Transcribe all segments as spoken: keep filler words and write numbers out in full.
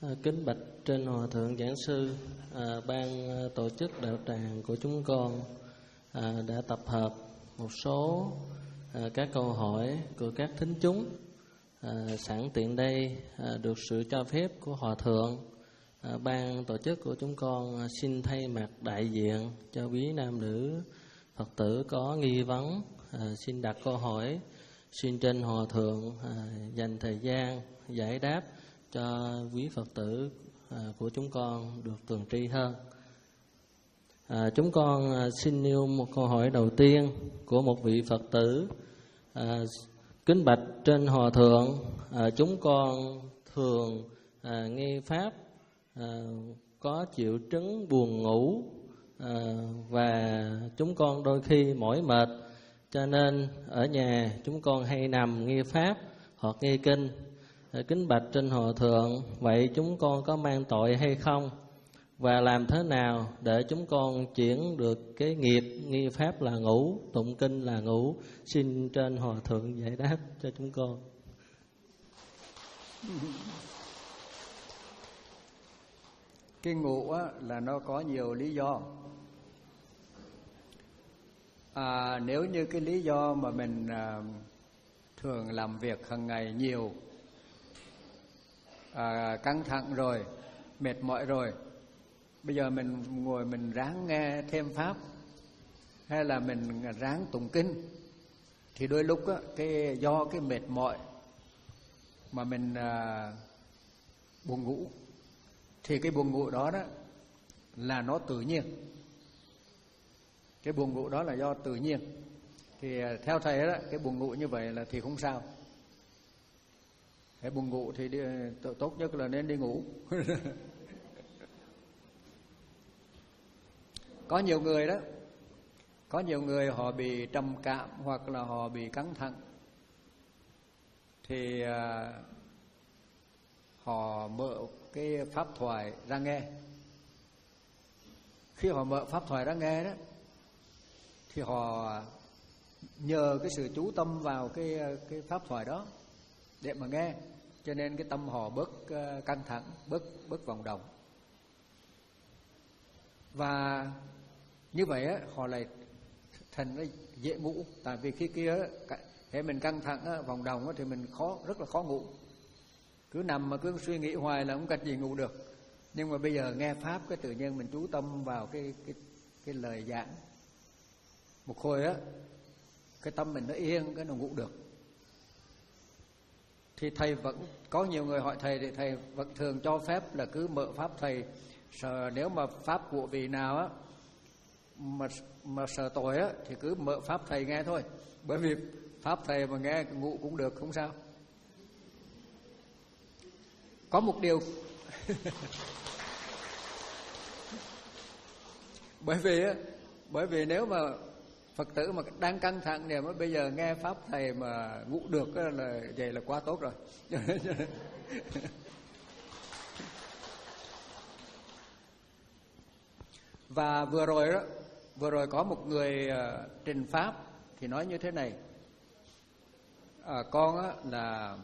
À, kính bạch trên Hòa Thượng Giảng Sư, à, ban tổ chức đạo tràng của chúng con à, đã tập hợp một số à, các câu hỏi của các thính chúng. À, sẵn tiện đây à, được sự cho phép của Hòa Thượng, à, ban tổ chức của chúng con à, xin thay mặt đại diện cho quý nam nữ Phật tử có nghi vấn à, xin đặt câu hỏi, xin trên Hòa Thượng à, dành thời gian giải đáp cho quý Phật tử à, của chúng con được tường tri hơn. À, chúng con à, xin nêu một câu hỏi đầu tiên của một vị Phật tử. À, kính bạch trên Hòa Thượng, à, chúng con thường à, nghe pháp à, có triệu chứng buồn ngủ à, và chúng con đôi khi mỏi mệt, cho nên ở nhà chúng con hay nằm nghe pháp hoặc nghe kinh. Kính bạch trên Hòa Thượng, vậy chúng con có mang tội hay không? Và làm thế nào để chúng con chuyển được cái nghiệp nghi pháp là ngủ, tụng kinh là ngủ? Xin trên Hòa Thượng giải đáp cho chúng con. Cái ngủ á, là nó có nhiều lý do. À, nếu như cái lý do mà mình à, thường làm việc hàng ngày nhiều, À, căng thẳng rồi, mệt mỏi rồi, bây giờ mình ngồi mình ráng nghe thêm pháp hay là mình ráng tụng kinh, thì đôi lúc á, cái do cái mệt mỏi mà mình à, buồn ngủ, thì cái buồn ngủ đó đó là nó tự nhiên. Cái buồn ngủ đó là do tự nhiên. Thì theo thầy đó, cái buồn ngủ như vậy là thì không sao. Cái buồn ngủ thì đi, tốt nhất là nên đi ngủ. Có nhiều người đó, có nhiều người họ bị trầm cảm hoặc là họ bị căng thẳng, thì à, họ mở cái pháp thoại ra nghe. Khi họ mở pháp thoại ra nghe đó, thì họ nhờ cái sự chú tâm vào cái cái pháp thoại đó để mà nghe, cho nên cái tâm họ bớt uh, căng thẳng, bớt bớt vọng động. Và như vậy á, họ lại thành nó dễ ngủ. Tại vì khi kia thế mình căng thẳng á, vọng động á, thì mình khó rất là khó ngủ. Cứ nằm mà cứ suy nghĩ hoài là không cách gì ngủ được. Nhưng mà bây giờ nghe pháp cái tự nhiên mình chú tâm vào cái cái cái lời giảng, một hồi á, cái tâm mình nó yên, cái nó ngủ được. Thì thầy vẫn có nhiều người hỏi thầy, thì thầy vẫn thường cho phép là cứ mở pháp thầy. Sợ nếu mà pháp của vị nào á mà mà sợ tội á thì cứ mở pháp thầy nghe thôi, bởi vì pháp thầy mà nghe ngủ cũng được, không sao. Có một điều bởi vì á, bởi vì nếu mà Phật tử mà đang căng thẳng thì mà bây giờ nghe pháp thầy mà ngủ được là vậy là quá tốt rồi. Và vừa rồi đó, vừa rồi có một người uh, trình pháp thì nói như thế này: à, con á, là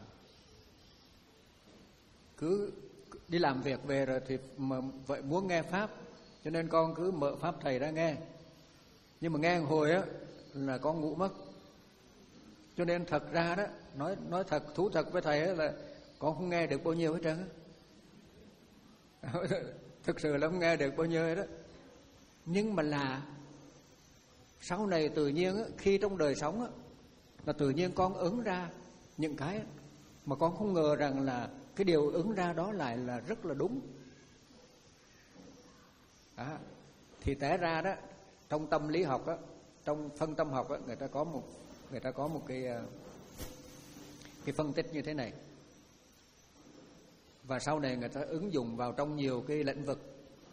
cứ đi làm việc về rồi thì mà vậy muốn nghe pháp, cho nên con cứ mở pháp thầy ra nghe. Nhưng mà nghe một hồi á là con ngủ mất. Cho nên thật ra đó, nói nói thật thú thật với thầy á, là con không nghe được bao nhiêu hết trơn á. Thực sự là không nghe được bao nhiêu hết đó. Nhưng mà là sau này tự nhiên á, khi trong đời sống á, là tự nhiên con ứng ra những cái mà con không ngờ rằng là cái điều ứng ra đó lại là rất là đúng. Đó. Thì té ra đó, trong tâm lý học á, trong phân tâm học á, người ta có một người ta có một cái cái phân tích như thế này. Và sau này người ta ứng dụng vào trong nhiều cái lĩnh vực.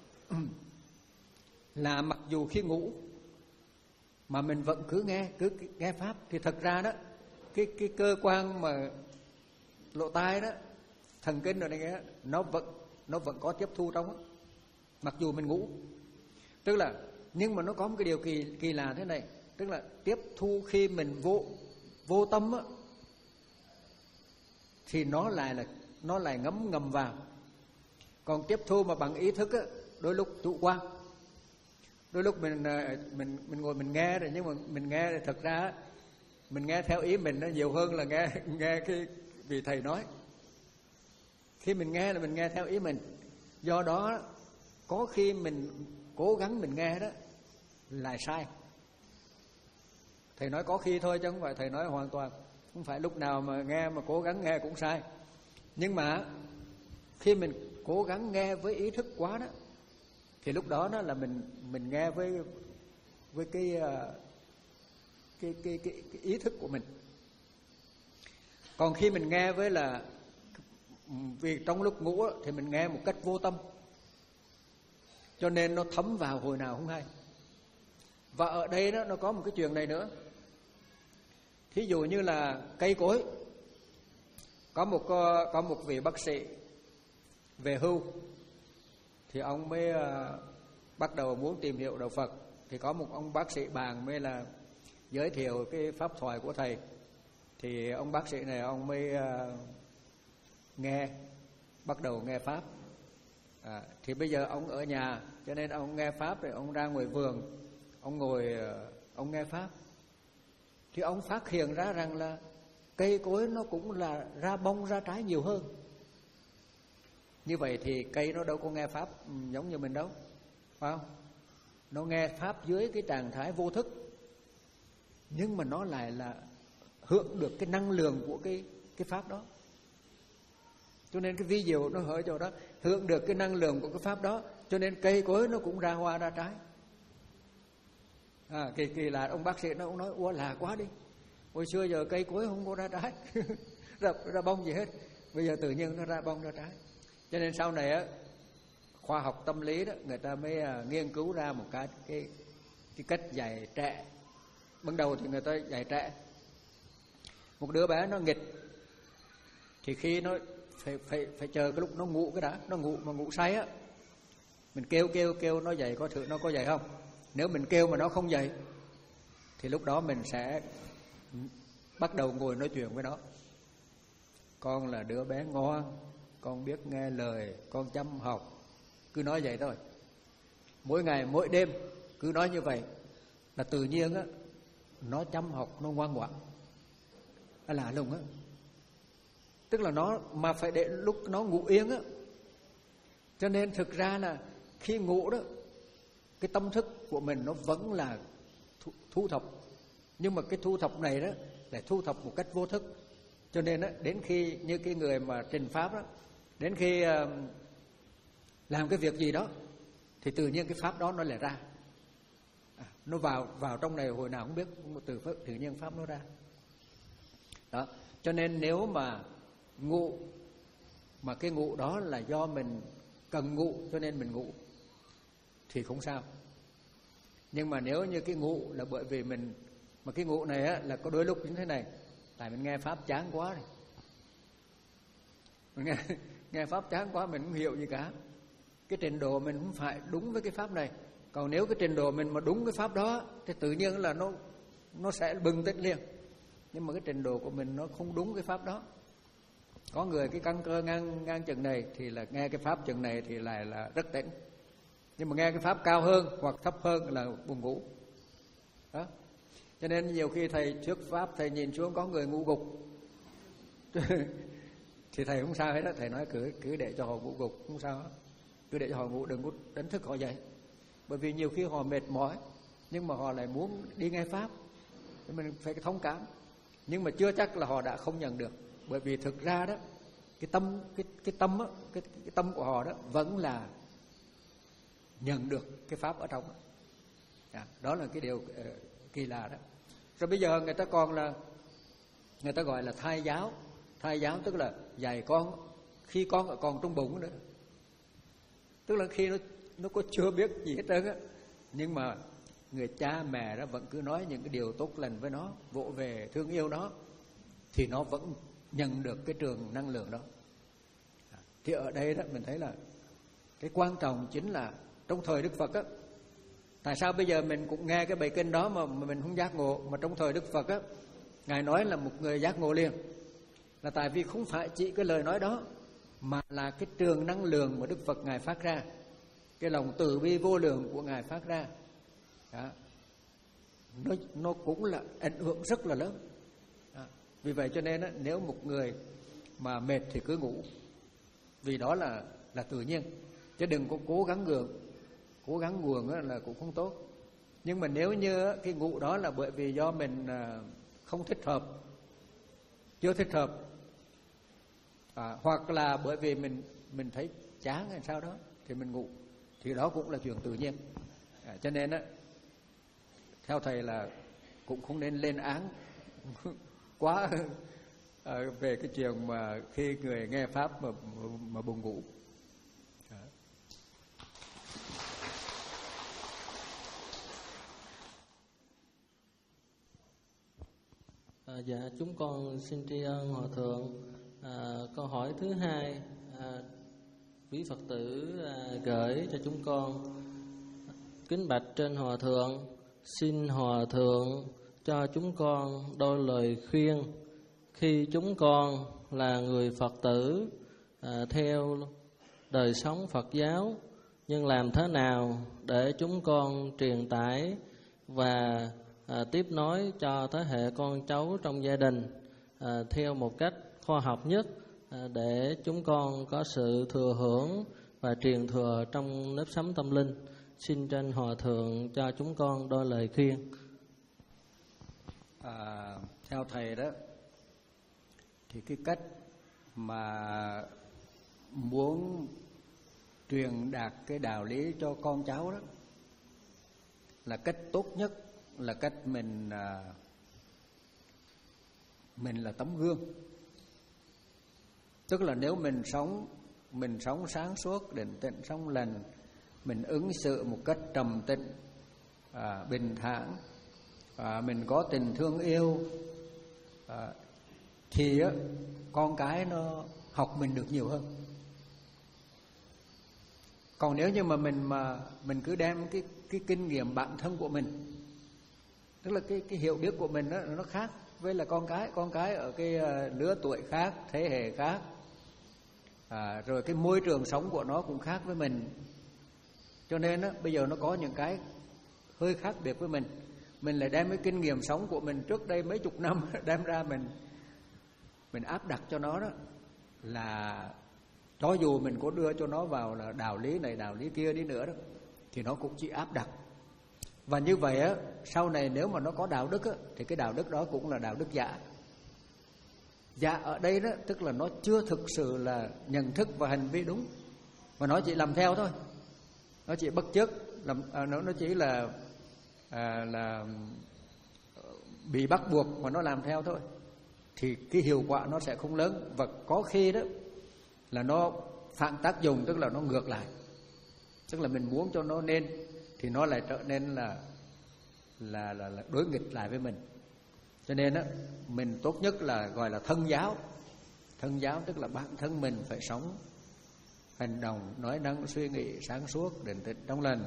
Là mặc dù khi ngủ mà mình vẫn cứ nghe, cứ nghe pháp, thì thật ra đó, cái cái cơ quan mà lỗ tai đó, thần kinh rồi này nghe, nó vẫn nó vẫn có tiếp thu trong đó, mặc dù mình ngủ. Tức là, nhưng mà nó có một cái điều kỳ kỳ lạ thế này, tức là tiếp thu khi mình vô vô tâm á, thì nó lại là nó lại ngấm ngầm vào. Còn tiếp thu mà bằng ý thức á, đôi lúc chủ quan. Đôi lúc mình mình mình ngồi mình nghe rồi, nhưng mà mình nghe thì thật ra mình nghe theo ý mình nó nhiều hơn là nghe nghe cái vị thầy nói. Khi mình nghe là mình nghe theo ý mình. Do đó có khi mình cố gắng mình nghe đó lại sai. Thầy nói có khi thôi chứ không phải thầy nói hoàn toàn. Không phải lúc nào mà nghe mà cố gắng nghe cũng sai. Nhưng mà khi mình cố gắng nghe với ý thức quá đó, thì lúc đó đó là mình mình nghe với với cái cái cái cái, cái ý thức của mình. Còn khi mình nghe với là vì trong lúc ngủ đó, thì mình nghe một cách vô tâm, cho nên nó thấm vào hồi nào không hay. Và ở đây đó nó có một cái chuyện này nữa. Thí dụ như là cây cối, có một có một vị bác sĩ về hưu, thì ông mới uh, bắt đầu muốn tìm hiểu đạo Phật. Thì có một ông bác sĩ bạn mới là giới thiệu cái pháp thoại của thầy. Thì ông bác sĩ này ông mới uh, nghe, bắt đầu nghe pháp. À, thì bây giờ ông ở nhà, cho nên ông nghe pháp rồi ông ra ngoài vườn, ông ngồi uh, ông nghe pháp. Thì ông phát hiện ra rằng là cây cối nó cũng là ra bông ra trái nhiều hơn. Như vậy thì cây nó đâu có nghe pháp giống như mình đâu, phải không? Nó nghe pháp dưới cái trạng thái vô thức, nhưng mà nó lại là hưởng được cái năng lượng của cái cái pháp đó. Cho nên cái vi diệu nó ở chỗ đó, hưởng được cái năng lượng của cái pháp đó, cho nên cây cối nó cũng ra hoa ra trái. À, kỳ kỳ là ông bác sĩ nó cũng nói ủa là quá đi, hồi xưa giờ cây cối không có ra trái ra, ra bông gì hết, bây giờ tự nhiên nó ra bông ra trái. Cho nên sau này á, khoa học tâm lý đó người ta mới uh, nghiên cứu ra một cái cái cái cách dạy trẻ. Ban đầu thì người ta dạy trẻ, một đứa bé nó nghịch thì khi nó phải phải phải chờ cái lúc nó ngủ cái đã, nó ngủ mà ngủ say á, mình kêu kêu kêu nó dậy có thử nó có dậy không. Nếu mình kêu mà nó không dậy thì lúc đó mình sẽ bắt đầu ngồi nói chuyện với nó. Con là đứa bé ngoan, con biết nghe lời, con chăm học, cứ nói vậy thôi. Mỗi ngày mỗi đêm cứ nói như vậy là tự nhiên á, nó chăm học, nó ngoan ngoãn. Nó lạ lùng á. Tức là nó mà phải để lúc nó ngủ yên á. Cho nên thực ra là khi ngủ đó, cái tâm thức của mình nó vẫn là thu, thu thập. Nhưng mà cái thu thập này đó là thu thập một cách vô thức. Cho nên đó, đến khi như cái người mà trình pháp đó, đến khi uh, làm cái việc gì đó thì tự nhiên cái pháp đó nó lại ra. À, nó vào vào trong này hồi nào không biết, từ tự nhiên pháp nó ra. Đó, cho nên nếu mà ngủ mà cái ngủ đó là do mình cần ngủ cho nên mình ngủ thì không sao. Nhưng mà nếu như cái ngủ là bởi vì mình, mà cái ngủ này á, là có đôi lúc như thế này, tại mình nghe pháp chán quá rồi, mình nghe nghe pháp chán quá mình không hiểu gì cả, cái trình độ mình không phải đúng với cái pháp này. Còn nếu cái trình độ mình mà đúng cái pháp đó thì tự nhiên là nó nó sẽ bừng tỉnh liền. Nhưng mà cái trình độ của mình nó không đúng cái pháp đó. Có người cái căn cơ ngang ngang chừng này thì là nghe cái pháp chừng này thì lại là rất tỉnh. Nhưng mà nghe cái pháp cao hơn hoặc thấp hơn là buồn ngủ. Đó. Cho nên nhiều khi thầy thuyết pháp, thầy nhìn xuống có người ngủ gục thì thầy không sao hết đó, thầy nói cứ cứ để cho họ ngủ gục không sao hết. Cứ để cho họ ngủ, đừng có đánh thức họ dậy. Bởi vì nhiều khi họ mệt mỏi nhưng mà họ lại muốn đi nghe pháp, thì mình phải thông cảm. Nhưng mà chưa chắc là họ đã không nhận được. Bởi vì thực ra đó, cái tâm cái cái tâm đó, cái, cái tâm của họ đó vẫn là nhận được cái pháp ở trong đó. À, đó là cái điều uh, kỳ lạ đó. Rồi bây giờ người ta còn là người ta gọi là thai giáo. Thai giáo tức là dạy con khi con còn trong bụng nữa. Tức là khi nó nó có chưa biết gì hết trơn á, nhưng mà người cha mẹ đó vẫn cứ nói những cái điều tốt lành với nó, vỗ về thương yêu nó, thì nó vẫn nhận được cái trường năng lượng đó. Thì ở đây đó mình thấy là cái quan trọng chính là trong thời Đức Phật á, tại sao bây giờ mình cũng nghe cái bài kinh đó mà mình không giác ngộ, mà trong thời Đức Phật á, Ngài nói là một người giác ngộ liền, là tại vì không phải chỉ cái lời nói đó mà là cái trường năng lượng mà Đức Phật Ngài phát ra, cái lòng từ bi vô lượng của Ngài phát ra. Đó. Nó, nó cũng là ảnh hưởng rất là lớn. Đó. Vì vậy cho nên đó, nếu một người mà mệt thì cứ ngủ, vì đó là là tự nhiên, chứ đừng có cố gắng gượng, cố gắng nguồn là cũng không tốt. Nhưng mà nếu như cái ngủ đó là bởi vì do mình không thích hợp, chưa thích hợp, à, hoặc là bởi vì mình mình thấy chán hay sao đó thì mình ngủ, thì đó cũng là chuyện tự nhiên. À, cho nên á, theo thầy là cũng không nên lên án quá à, về cái chuyện mà khi người nghe pháp mà mà buồn ngủ. À. À, dạ chúng con xin tri ân Hòa Thượng. À, câu hỏi thứ hai, à, quý Phật tử à, gửi cho chúng con: kính bạch trên Hòa Thượng, xin Hòa Thượng cho chúng con đôi lời khuyên khi chúng con là người Phật tử à, theo đời sống Phật giáo, nhưng làm thế nào để chúng con truyền tải và à, tiếp nối cho thế hệ con cháu trong gia đình à, theo một cách khoa học nhất à, để chúng con có sự thừa hưởng và truyền thừa trong nếp sống tâm linh. Xin trên Hòa Thượng cho chúng con đôi lời khuyên. À, theo thầy đó thì cái cách mà muốn truyền đạt cái đạo lý cho con cháu đó là cách tốt nhất là cách mình à, mình là tấm gương. Tức là nếu mình sống mình sống sáng suốt, định tĩnh, sống lành, mình ứng xử một cách trầm tĩnh, à, bình thản, à, mình có tình thương yêu, à, thì á, con cái nó học mình được nhiều hơn. Còn nếu như mà mình mà mình cứ đem cái cái kinh nghiệm bản thân của mình, tức là cái cái hiểu biết của mình đó, nó khác với là con cái, con cái ở cái uh, lứa tuổi khác, thế hệ khác, à, rồi cái môi trường sống của nó cũng khác với mình. Cho nên á, bây giờ nó có những cái hơi khác biệt với mình. Mình lại đem cái kinh nghiệm sống của mình trước đây mấy chục năm đem ra mình mình áp đặt cho nó đó, là cho dù mình có đưa cho nó vào là đạo lý này đạo lý kia đi nữa đó, thì nó cũng chỉ áp đặt. Và như vậy á, sau này nếu mà nó có đạo đức á, thì cái đạo đức đó cũng là đạo đức giả. Giả ở đây đó tức là nó chưa thực sự là nhận thức và hành vi đúng, mà nó chỉ làm theo thôi, nó chỉ bắt chước, làm à, nó nó chỉ là à, là bị bắt buộc mà nó làm theo thôi, thì cái hiệu quả nó sẽ không lớn. Và có khi đó là nó phản tác dụng, tức là nó ngược lại, tức là mình muốn cho nó nên thì nó lại trở nên là là là, là đối nghịch lại với mình. Cho nên á, mình tốt nhất là gọi là thân giáo. Thân giáo tức là bản thân mình phải sống, hành động, nói năng, suy nghĩ sáng suốt, định tĩnh, trong lành.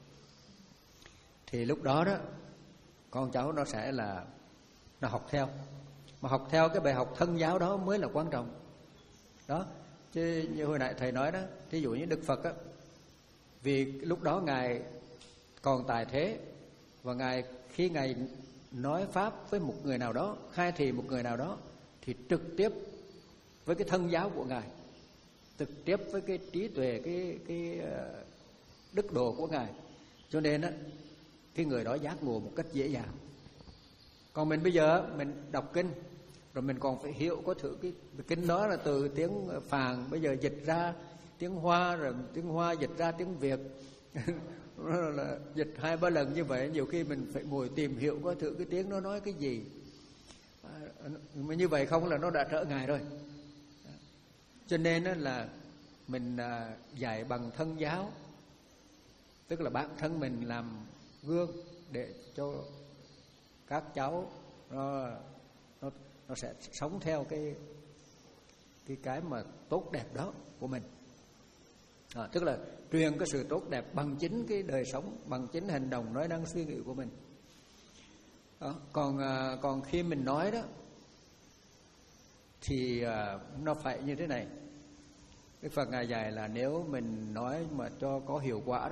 Thì lúc đó đó con cháu nó sẽ là nó học theo. Mà học theo cái bài học thân giáo đó mới là quan trọng. Đó, chứ như hồi nãy thầy nói đó, ví dụ như Đức Phật á, vì lúc đó Ngài còn tại thế, và Ngài khi Ngài nói pháp với một người nào đó, khai thị một người nào đó, thì trực tiếp với cái thân giáo của Ngài, trực tiếp với cái trí tuệ, cái cái đức độ của Ngài. Cho nên á, cái người đó giác ngộ một cách dễ dàng. Còn mình bây giờ mình đọc kinh rồi mình còn phải hiểu có thử cái kinh đó là từ tiếng Phạn bây giờ dịch ra tiếng Hoa, rồi tiếng Hoa dịch ra tiếng Việt là dịch hai ba lần như vậy, nhiều khi mình phải ngồi tìm hiểu có thử cái tiếng nó nói cái gì. Mà như vậy không là nó đã trở ngại rồi. Cho nên là mình dạy bằng thân giáo, tức là bản thân mình làm gương để cho các cháu nó nó nó sẽ sống theo cái cái cái mà tốt đẹp đó của mình. À, tức là truyền cái sự tốt đẹp bằng chính cái đời sống, bằng chính hành động, nói năng, suy nghĩ của mình. Đó. Còn à, còn khi mình nói đó thì à, nó phải như thế này. Đức Phật Ngài dạy là nếu mình nói mà cho có hiệu quả đó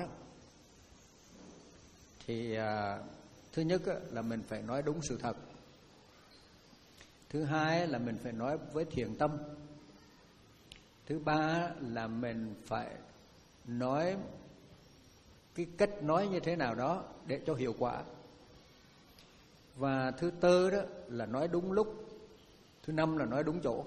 thì à, thứ nhất á, là mình phải nói đúng sự thật. Thứ hai là mình phải nói với thiện tâm. Thứ ba là mình phải nói cái cách nói như thế nào đó để cho hiệu quả. Và thứ tư đó là nói đúng lúc. Thứ năm là nói đúng chỗ.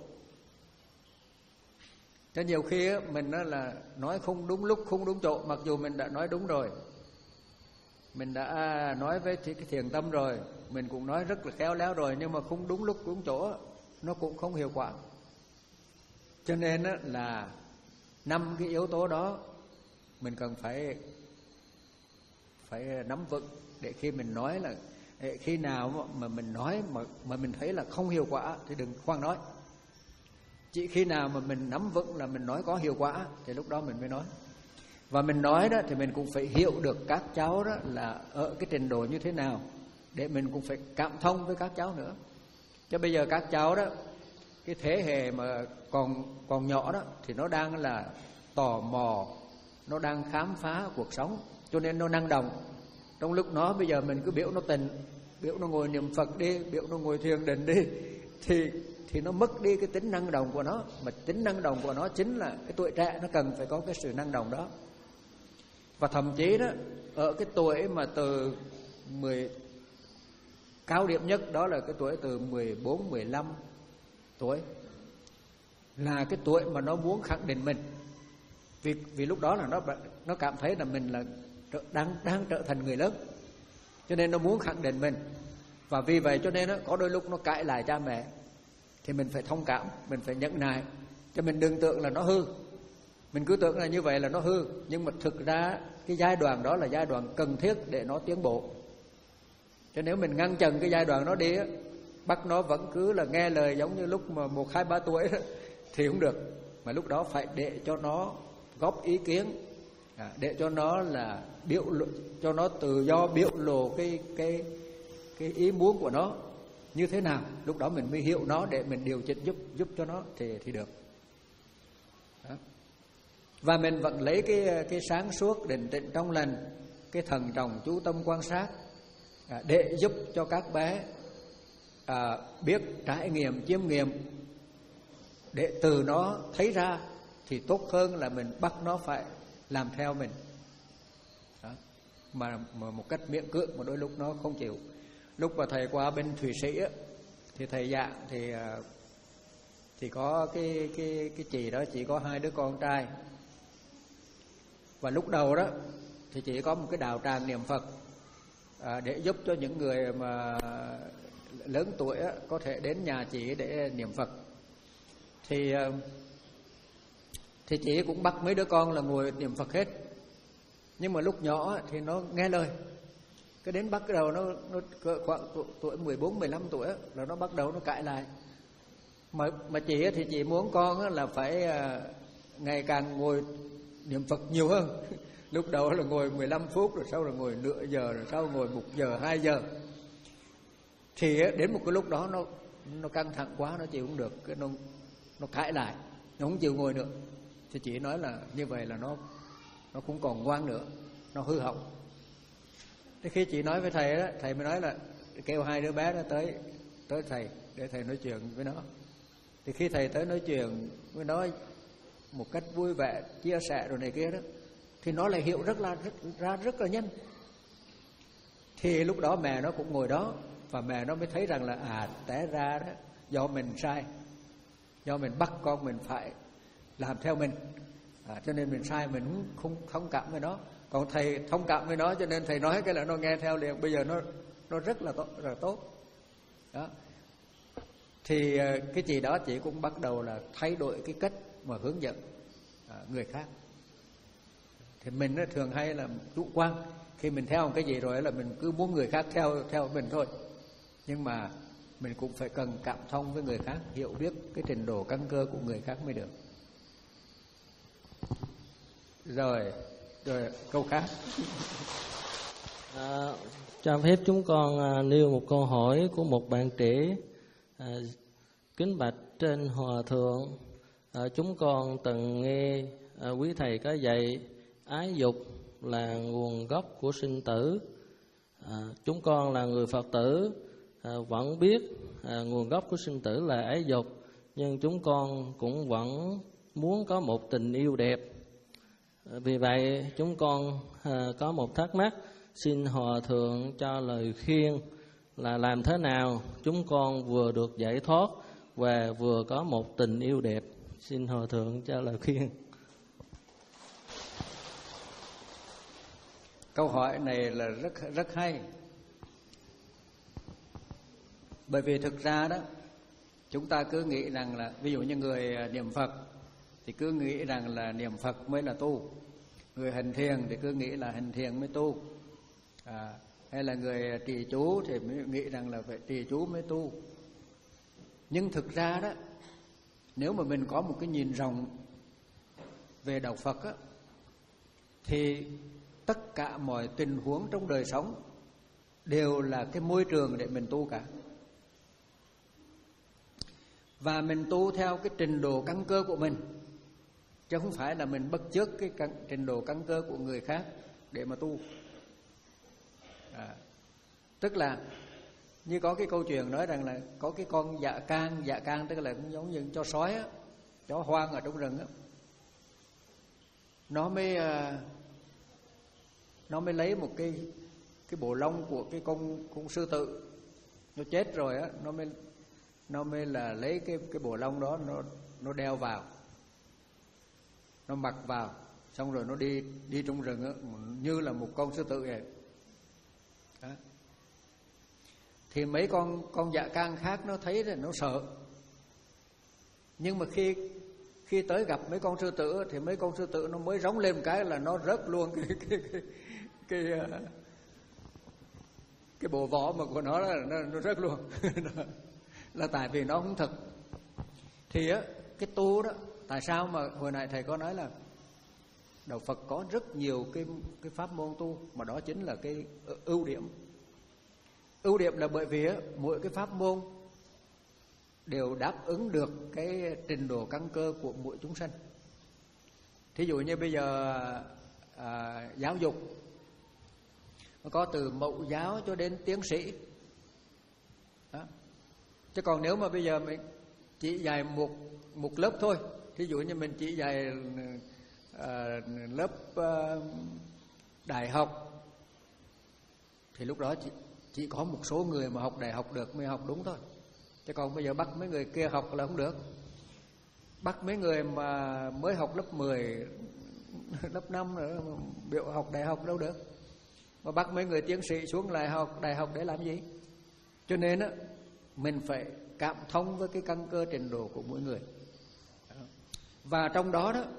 Cho nhiều khi mình là nói không đúng lúc, không đúng chỗ, mặc dù mình đã nói đúng rồi, mình đã nói với cái thiện tâm rồi, mình cũng nói rất là khéo léo rồi, nhưng mà không đúng lúc, đúng chỗ, nó cũng không hiệu quả. Cho nên là năm cái yếu tố đó mình cần phải phải nắm vững, để khi mình nói là khi nào mà mình nói mà mà mình thấy là không hiệu quả thì đừng khoan nói. Chỉ khi nào mà mình nắm vững là mình nói có hiệu quả thì lúc đó mình mới nói. Và mình nói đó thì mình cũng phải hiểu được các cháu đó là ở cái trình độ như thế nào, để mình cũng phải cảm thông với các cháu nữa. Chứ bây giờ các cháu đó, cái thế hệ mà còn còn nhỏ đó thì nó đang là tò mò, nó đang khám phá cuộc sống, cho nên nó năng động. Trong lúc nó bây giờ mình cứ biểu nó tịnh, biểu nó ngồi niệm Phật đi, biểu nó ngồi thiền định đi, thì thì nó mất đi cái tính năng động của nó. Mà tính năng động của nó chính là cái tuổi trẻ nó cần phải có cái sự năng động đó. Và thậm chí đó, ở cái tuổi mà từ mười cao điểm nhất đó là cái tuổi từ mười bốn, mười lăm tuổi, là cái tuổi mà nó muốn khẳng định mình. Vì vì lúc đó là nó nó cảm thấy là mình là đang đang trở thành người lớn, cho nên nó muốn khẳng định mình. Và vì vậy cho nên đó, có đôi lúc nó cãi lại cha mẹ thì mình phải thông cảm, mình phải nhẫn nại, cho mình đừng tưởng là nó hư. Mình cứ tưởng là như vậy là nó hư, nhưng mà thực ra cái giai đoạn đó là giai đoạn cần thiết để nó tiến bộ. Cho nếu mình ngăn chặn cái giai đoạn đó đi, bắt nó vẫn cứ là nghe lời giống như lúc mà một hai ba tuổi đó, thì không được. Mà lúc đó phải để cho nó góp ý kiến, để cho nó là biểu lộ, cho nó tự do biểu lộ cái cái cái ý muốn của nó như thế nào. Lúc đó mình mới hiểu nó để mình điều chỉnh giúp giúp cho nó thì thì được. Đó. Và mình vẫn lấy cái cái sáng suốt, định tĩnh, trong lành, cái thận trọng, chú tâm quan sát, à, để giúp cho các bé à, biết trải nghiệm, chiêm nghiệm, để từ nó thấy ra thì tốt hơn là mình bắt nó phải làm theo mình. Đó. Mà, mà một cách miễn cưỡng, mà đôi lúc nó không chịu. Lúc mà thầy qua bên Thụy Sĩ á, thì thầy giảng thì thì có cái cái cái chị đó, chỉ có hai đứa con trai. Và lúc đầu đó thì chỉ có một cái đạo tràng niệm Phật à, để giúp cho những người mà lớn tuổi á, có thể đến nhà chị để niệm Phật. Thì thì chị cũng bắt mấy đứa con là ngồi niệm Phật hết. Nhưng mà lúc nhỏ thì nó nghe lời. Cái đến bắt đầu nó, nó khoảng tuổi mười bốn, mười lăm tuổi là nó bắt đầu nó cãi lại. Mà mà chị thì chị muốn con là phải ngày càng ngồi niệm Phật nhiều hơn. Lúc đầu là ngồi mười lăm phút, rồi sau là ngồi nửa giờ, rồi sau ngồi một giờ, hai giờ. Thì đến một cái lúc đó nó nó căng thẳng quá, nó chịu không được, cái nó nó cãi lại, nó không chịu ngồi nữa. Thì chị nói là như vậy là nó nó cũng còn ngoan nữa, nó hư hỏng. Thế khi chị nói với thầy đó, thầy mới nói là kêu hai đứa bé đó tới tới thầy để thầy nói chuyện với nó. Thì khi thầy tới nói chuyện với nó một cách vui vẻ, chia sẻ rồi này kia đó, thì nó lại hiểu rất là rất, ra rất là nhanh. Thì lúc đó mẹ nó cũng ngồi đó, và mẹ nó mới thấy rằng là à té ra đó do mình sai, do mình bắt con mình phải làm theo mình, à, cho nên mình sai, mình không không thông cảm với nó. Còn thầy thông cảm với nó, cho nên thầy nói cái là nó nghe theo liền. Bây giờ nó nó rất là tốt, rất là tốt. Đó. Thì cái chị đó chị cũng bắt đầu là thay đổi cái cách mà hướng dẫn à, người khác. Thì mình nó thường hay là chủ quan, khi mình theo một cái gì rồi là mình cứ muốn người khác theo theo mình thôi. Nhưng mà mình cũng phải cần cảm thông với người khác, hiểu biết cái trình độ căn cơ của người khác mới được. Rồi, rồi câu khác. À, cho phép chúng con à, nêu một câu hỏi của một bạn trẻ. À, kính bạch trên hòa thượng, À, chúng con từng nghe à, quý thầy có dạy ái dục là nguồn gốc của sinh tử. À, chúng con là người Phật tử à, vẫn biết à, nguồn gốc của sinh tử là ái dục, nhưng chúng con cũng vẫn muốn có một tình yêu đẹp. À, vì vậy chúng con à, có một thắc mắc, xin Hòa Thượng cho lời khuyên là làm thế nào chúng con vừa được giải thoát và vừa có một tình yêu đẹp. Xin Hòa Thượng cho lời khuyên. Câu hỏi này là rất rất hay. Bởi vì thực ra đó, chúng ta cứ nghĩ rằng là ví dụ như người niệm Phật thì cứ nghĩ rằng là niệm Phật mới là tu, người hành thiền thì cứ nghĩ là hành thiền mới tu, à, hay là người trì chú thì mới nghĩ rằng là phải trì chú mới tu. Nhưng thực ra đó, nếu mà mình có một cái nhìn rộng về đạo Phật á, thì tất cả mọi tình huống trong đời sống đều là cái môi trường để mình tu cả. Và mình tu theo cái trình độ căn cơ của mình, chứ không phải là mình bắt chước cái căn, trình độ căn cơ của người khác để mà tu. À, tức là như có cái câu chuyện nói rằng là có cái con dạ can, dạ can tức là cũng giống như cho sói á, chó hoang ở trong rừng á, nó mới nó mới lấy một cái cái bộ lông của cái con con sư tử nó chết rồi á, nó mới nó mới là lấy cái cái bộ lông đó nó nó đeo vào, nó mặc vào, xong rồi nó đi đi trong rừng á, như là một con sư tử vậy. Đó. Thì mấy con con dạ can khác nó thấy rồi nó sợ, nhưng mà khi khi tới gặp mấy con sư tử thì mấy con sư tử nó mới rống lên một cái là nó rớt luôn cái cái cái cái, cái, cái bộ vỏ mà của nó là nó, nó rớt luôn. Là tại vì nó không thực. Thì á, cái tu đó, tại sao mà hồi nãy thầy có nói là đạo Phật có rất nhiều cái cái pháp môn tu, mà đó chính là cái ưu điểm. Ưu điểm là bởi vì á, mỗi cái pháp môn đều đáp ứng được cái trình độ căn cơ của mỗi chúng sanh. Thí dụ như bây giờ à, giáo dục nó có từ mẫu giáo cho đến tiến sĩ đó. Chứ còn nếu mà bây giờ mình chỉ dạy một một lớp thôi, thí dụ như mình chỉ dạy à, lớp à, đại học, thì lúc đó chỉ, chỉ có một số người mà học đại học được mới học đúng thôi. Chứ còn bây giờ bắt mấy người kia học là không được. Bắt mấy người mà mới học lớp mười, lớp năm nữa biểu học đại học đâu được. Mà bắt mấy người tiến sĩ xuống lại học đại học để làm gì? Cho nên á, mình phải cảm thông với cái căn cơ trình độ của mỗi người. Và trong đó đó,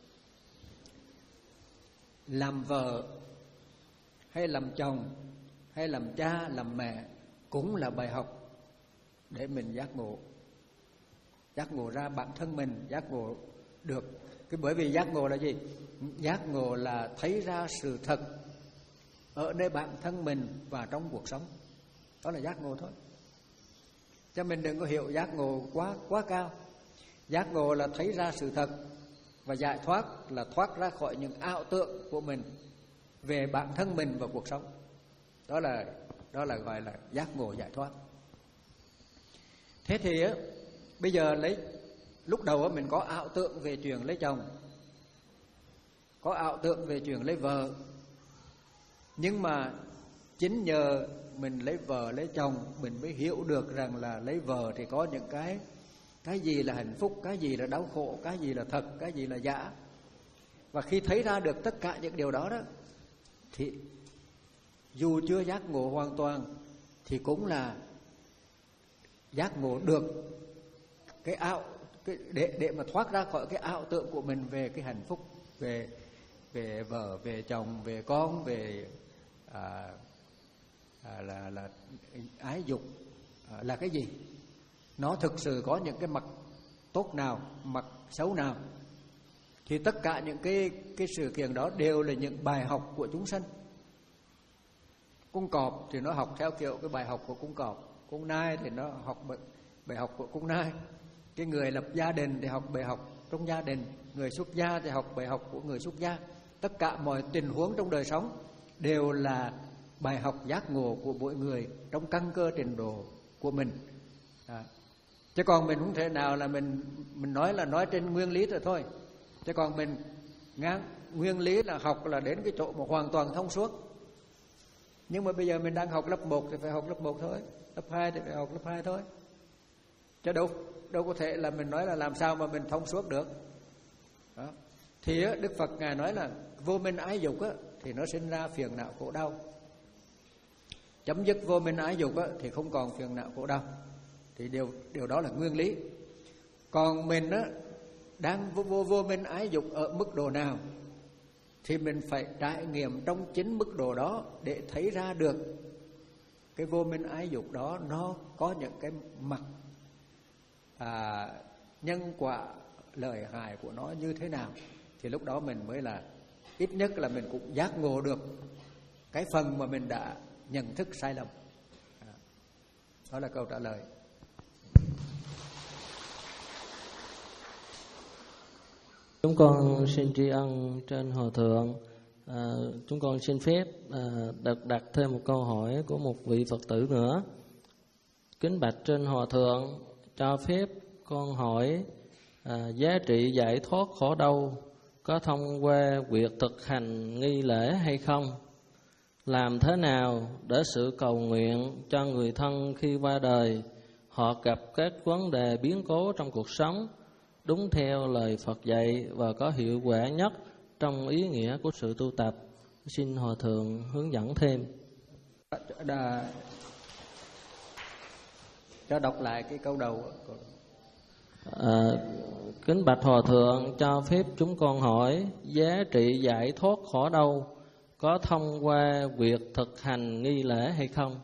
làm vợ hay làm chồng hay làm cha làm mẹ cũng là bài học để mình giác ngộ. Giác ngộ ra bản thân mình, giác ngộ được cái, bởi vì giác ngộ là gì? Giác ngộ là thấy ra sự thật ở nơi bản thân mình và trong cuộc sống. Đó là giác ngộ thôi. Cho mình đừng có hiểu giác ngộ quá quá cao. Giác ngộ là thấy ra sự thật, và giải thoát là thoát ra khỏi những ảo tưởng của mình về bản thân mình và cuộc sống. Đó là đó là gọi là giác ngộ giải thoát. Thế thì á, bây giờ lấy lúc đầu á, mình có ảo tưởng về chuyện lấy chồng, có ảo tưởng về chuyện lấy vợ. Nhưng mà chính nhờ mình lấy vợ lấy chồng, mình mới hiểu được rằng là lấy vợ thì có những cái cái gì là hạnh phúc, cái gì là đau khổ, cái gì là thật, cái gì là giả. Và khi thấy ra được tất cả những điều đó đó, thì dù chưa giác ngộ hoàn toàn thì cũng là giác ngộ được cái ảo, cái để để mà thoát ra khỏi cái ảo tưởng của mình về cái hạnh phúc, về về vợ, về chồng, về con, về à, à, là là ái dục à, là cái gì, nó thực sự có những cái mặt tốt nào, mặt xấu nào. Thì tất cả những cái cái sự kiện đó đều là những bài học của chúng sanh. Con cọp thì nó học theo kiểu cái bài học của con cọp, con nai thì nó học bài học của con nai, cái người lập gia đình thì học bài học trong gia đình, người xuất gia thì học bài học của người xuất gia. Tất cả mọi tình huống trong đời sống đều là bài học giác ngộ của mỗi người trong căn cơ trình độ của mình. À. Chứ còn mình không thể nào là mình mình nói là nói trên nguyên lý rồi thôi. Chứ còn mình ngang nguyên lý là học là đến cái chỗ mà hoàn toàn thông suốt. Nhưng mà bây giờ mình đang học lớp một thì phải học lớp một thôi, lớp hai thì phải học lớp hai thôi. Chứ đâu đâu có thể là mình nói là làm sao mà mình thông suốt được. Đó. Thì Đức Phật Ngài nói là vô minh ái dục á, thì nó sinh ra phiền não khổ đau. Chấm dứt vô minh ái dục á, thì không còn phiền não khổ đau. Thì điều điều đó là nguyên lý. Còn mình á, đang vô, vô vô minh ái dục ở mức độ nào thì mình phải trải nghiệm trong chính mức độ đó để thấy ra được cái vô minh ái dục đó nó có những cái mặt à, nhân quả lợi hại của nó như thế nào. Thì lúc đó mình mới là ít nhất là mình cũng giác ngộ được cái phần mà mình đã nhận thức sai lầm. Đó là câu trả lời. Chúng con xin tri ân trên Hòa Thượng. À, chúng con xin phép à, đặt đặt thêm một câu hỏi của một vị Phật tử nữa. Kính bạch trên Hòa Thượng, cho phép con hỏi à, giá trị giải thoát khổ đau có thông qua việc thực hành nghi lễ hay không? Làm thế nào để sự cầu nguyện cho người thân khi qua đời họ gặp các vấn đề biến cố trong cuộc sống đúng theo lời Phật dạy và có hiệu quả nhất trong ý nghĩa của sự tu tập? Xin Hòa Thượng hướng dẫn thêm. Đã, cho đọc lại cái câu đầu. À, kính bạch Hòa Thượng, cho phép chúng con hỏi giá trị giải thoát khổ đau có thông qua việc thực hành nghi lễ hay không?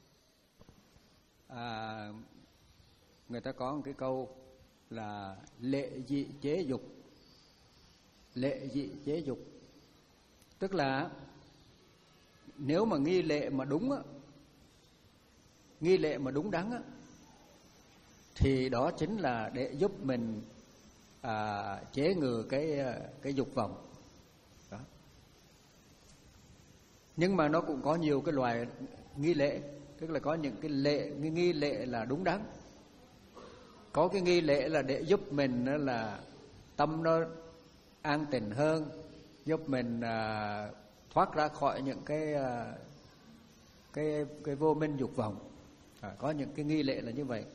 À, người ta có một cái câu là lệ dị chế dục. Lệ dị chế dục tức là nếu mà nghi lễ mà đúng á, nghi lễ mà đúng đắn á, thì đó chính là để giúp mình à, chế ngừa cái cái dục vọng. Đó. Nhưng mà nó cũng có nhiều cái loại nghi lễ, tức là có những cái lễ nghi, nghi lễ là đúng đắn. Có cái nghi lễ là để giúp mình là tâm nó an tịnh hơn, giúp mình à, thoát ra khỏi những cái à, cái cái vô minh dục vọng. À, có những cái nghi lễ là như vậy.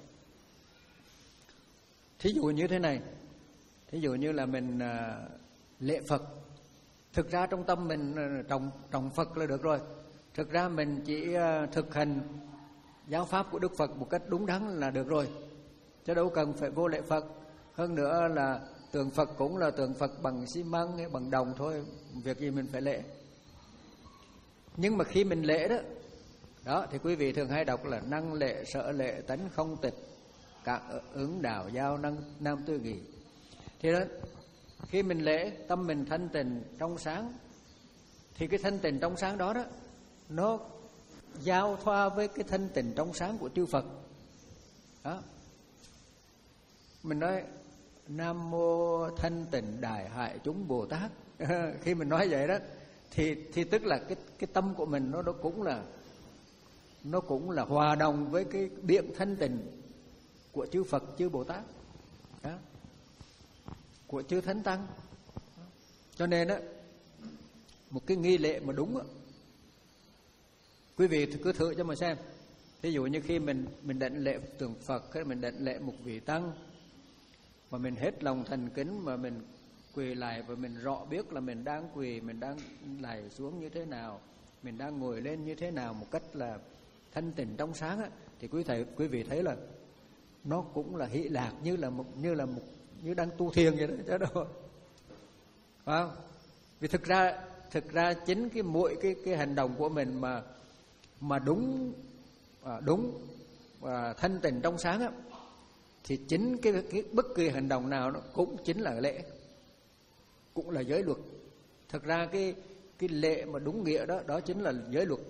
Thí dụ như thế này, thí dụ như là mình à, lễ Phật. Thực ra trong tâm mình trồng trồng Phật là được rồi. Thực ra mình chỉ à, thực hành giáo pháp của Đức Phật một cách đúng đắn là được rồi, chứ đâu cần phải vô lễ Phật. Hơn nữa là tượng Phật cũng là tượng Phật bằng xi măng hay bằng đồng thôi, việc gì mình phải lễ. Nhưng mà khi mình lễ đó, đó thì quý vị thường hay đọc là năng lễ sở lễ tánh không tịch, các ứng đạo giao năng nam tư nghị. Thì đó, khi mình lễ tâm mình thanh tịnh trong sáng, thì cái thanh tịnh trong sáng đó đó nó giao thoa với cái thanh tịnh trong sáng của chư Phật. Đó. Mình nói Nam mô thanh tịnh đại hại chúng Bồ Tát. Khi mình nói vậy đó thì thì tức là cái cái tâm của mình nó nó cũng là nó cũng là hòa đồng với cái biện thanh tịnh của chư Phật, chư Bồ Tát. Đó. Của chư Thánh Tăng. Cho nên á, một cái nghi lễ mà đúng á, quý vị cứ thử cho mà xem. Ví dụ như khi mình mình đảnh lễ tượng Phật, hay mình đảnh lễ một vị tăng, mà mình hết lòng thành kính mà mình quỳ lại và mình rõ biết là mình đang quỳ, mình đang lạy xuống như thế nào, mình đang ngồi lên như thế nào một cách là thanh tịnh trong sáng á, thì quý thầy quý vị thấy là nó cũng là hỷ lạc, như là một như là một như đang tu thiền vậy đó chứ đâu. Phải không? Vì thực ra thực ra chính cái mỗi cái cái hành động của mình mà mà đúng à, đúng à, thanh tịnh trong sáng á, thì chính cái, cái bất kỳ hành động nào nó cũng chính là lễ, cũng là giới luật. Thực ra cái cái lễ mà đúng nghĩa đó đó chính là giới luật.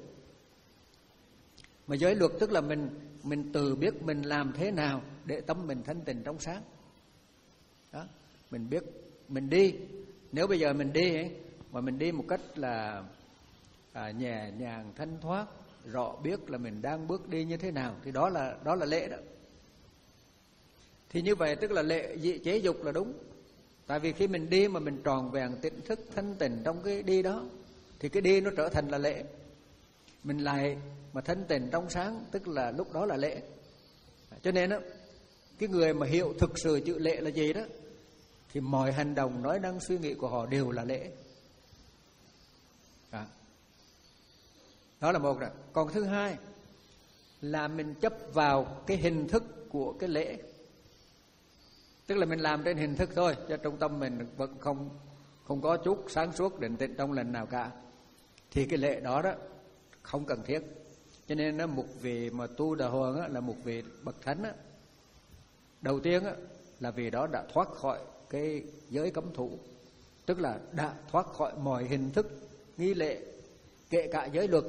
Mà giới luật tức là mình mình tự biết mình làm thế nào để tâm mình thanh tịnh trong sáng. Đó. mình biết mình đi. Nếu bây giờ mình đi ấy, mà mình đi một cách là à, nhẹ nhàng thanh thoát, rõ biết là mình đang bước đi như thế nào, thì đó là đó là lễ đó. Thì như vậy tức là lễ dị chế dục là đúng. Tại vì khi mình đi mà mình tròn vẹn tỉnh thức thanh tịnh trong cái đi đó, thì cái đi nó trở thành là lễ. Mình lại mà thanh tịnh trong sáng, tức là lúc đó là lễ. Cho nên đó, cái người mà hiểu thực sự chữ lễ là gì đó, thì mọi hành động, nói năng, suy nghĩ của họ đều là lễ. Đó, đó là một rồi. Còn thứ hai là mình chấp vào cái hình thức của cái lễ. Tức là mình làm trên hình thức thôi, cho trong tâm mình vẫn không không có chút sáng suốt định tĩnh trong lành nào cả. Thì cái lễ đó đó không cần thiết. Cho nên nó một vị mà tu Đà Hoàng á, là một vị bậc thánh á, đầu tiên á, là vì đó đã thoát khỏi cái giới cấm thủ, tức là đã thoát khỏi mọi hình thức nghi lễ, kể cả giới luật.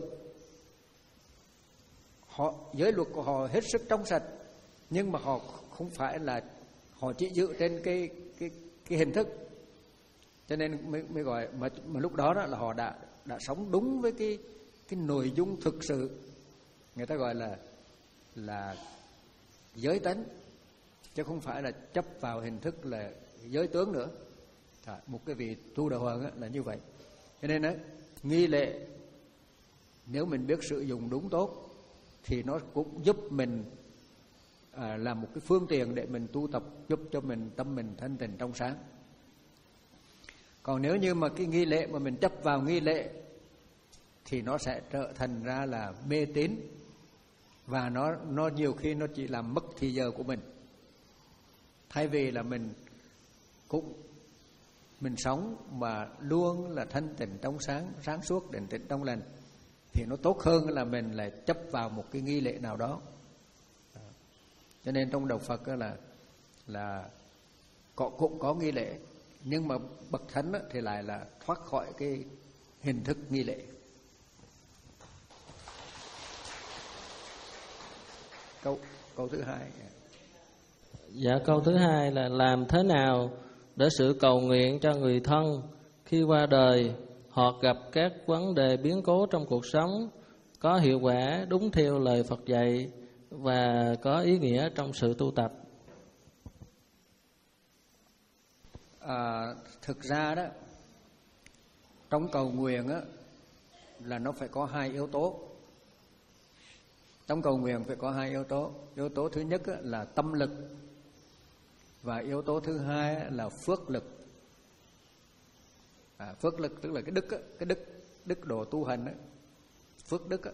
Họ giới luật của họ hết sức trong sạch, nhưng mà họ không phải là họ chỉ giữ trên cái cái cái hình thức. Cho nên mới, mới gọi mà, mà lúc đó, đó là họ đã đã sống đúng với cái cái nội dung thực sự, người ta gọi là là giới tánh, chứ không phải là chấp vào hình thức là giới tướng nữa. À, một cái vị tu Đà Hoàng là như vậy. Cho nên đó, nghi lễ nếu mình biết sử dụng đúng tốt thì nó cũng giúp mình à, làm một cái phương tiện để mình tu tập, giúp cho mình tâm mình thanh tịnh trong sáng. Còn nếu như mà cái nghi lễ mà mình chấp vào nghi lễ thì nó sẽ trở thành ra là mê tín, và nó nó nhiều khi nó chỉ làm mất thì giờ của mình. Thay vì là mình cũng mình sống mà luôn là thanh tịnh trong sáng, sáng suốt định tĩnh trong lành, thì nó tốt hơn là mình lại chấp vào một cái nghi lễ nào đó. Cho nên trong đạo Phật là là có, cũng có nghi lễ, nhưng mà bậc thánh thì lại là thoát khỏi cái hình thức nghi lễ. Câu câu thứ hai. Dạ, câu thứ hai là làm thế nào để sự cầu nguyện cho người thân khi qua đời hoặc gặp các vấn đề biến cố trong cuộc sống có hiệu quả đúng theo lời Phật dạy và có ý nghĩa trong sự tu tập. À, thực ra đó, trong cầu nguyện á, là nó phải có hai yếu tố. Trong cầu nguyện phải có hai yếu tố. Yếu tố thứ nhất á, là tâm lực, và yếu tố thứ hai là phước lực. À, phước lực tức là cái đức á, cái đức đức độ tu hành á, phước đức á.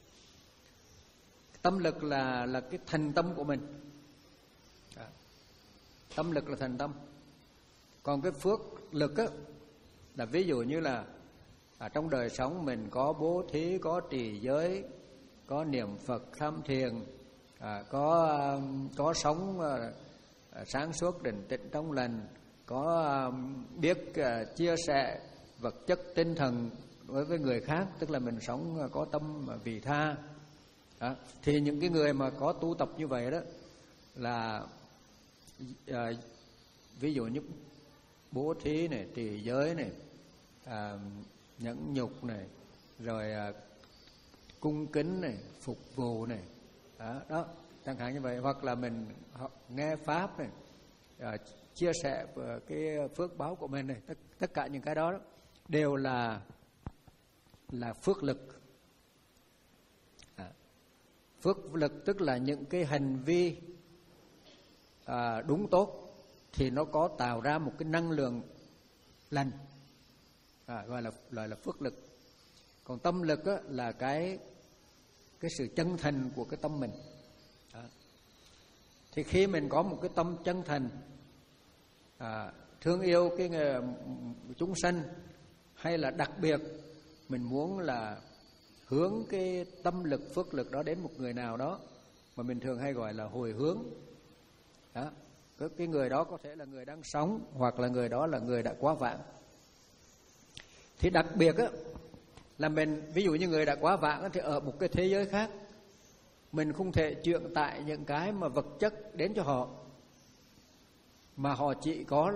Tâm lực là là cái thành tâm của mình. À, tâm lực là thành tâm. Còn cái phước lực á, là ví dụ như là à, trong đời sống mình có bố thí, có trì giới, có niệm Phật tham thiền, à, có có sống à, sáng suốt định tĩnh trong lành, có à, biết à, chia sẻ vật chất tinh thần đối với người khác, tức là mình sống à, có tâm à, vị tha. Đó. Thì những cái người mà có tu tập như vậy đó là à, ví dụ như bố thí này, trì giới này, à, nhẫn nhục này, rồi à, cung kính này, phục vụ này, đó, đó chẳng hạn như vậy. Hoặc là mình nghe pháp này, à, chia sẻ cái phước báo của mình này, tất, tất cả những cái đó, đó đều là là phước lực. À, phước lực tức là những cái hành vi à, đúng tốt thì nó có tạo ra một cái năng lượng lành, à, gọi là gọi là phước lực. Còn tâm lực á, là cái cái sự chân thành của cái tâm mình. Đó. Thì khi mình có một cái tâm chân thành, à, thương yêu cái người, chúng sanh, hay là đặc biệt mình muốn là hướng cái tâm lực, phước lực đó đến một người nào đó, mà mình thường hay gọi là hồi hướng. Đó. Cái người đó có thể là người đang sống, hoặc là người đó là người đã quá vãng. Thì đặc biệt á, là mình, ví dụ như người đã quá vãng thì ở một cái thế giới khác, mình không thể truyền tải những cái mà vật chất đến cho họ, mà họ chỉ có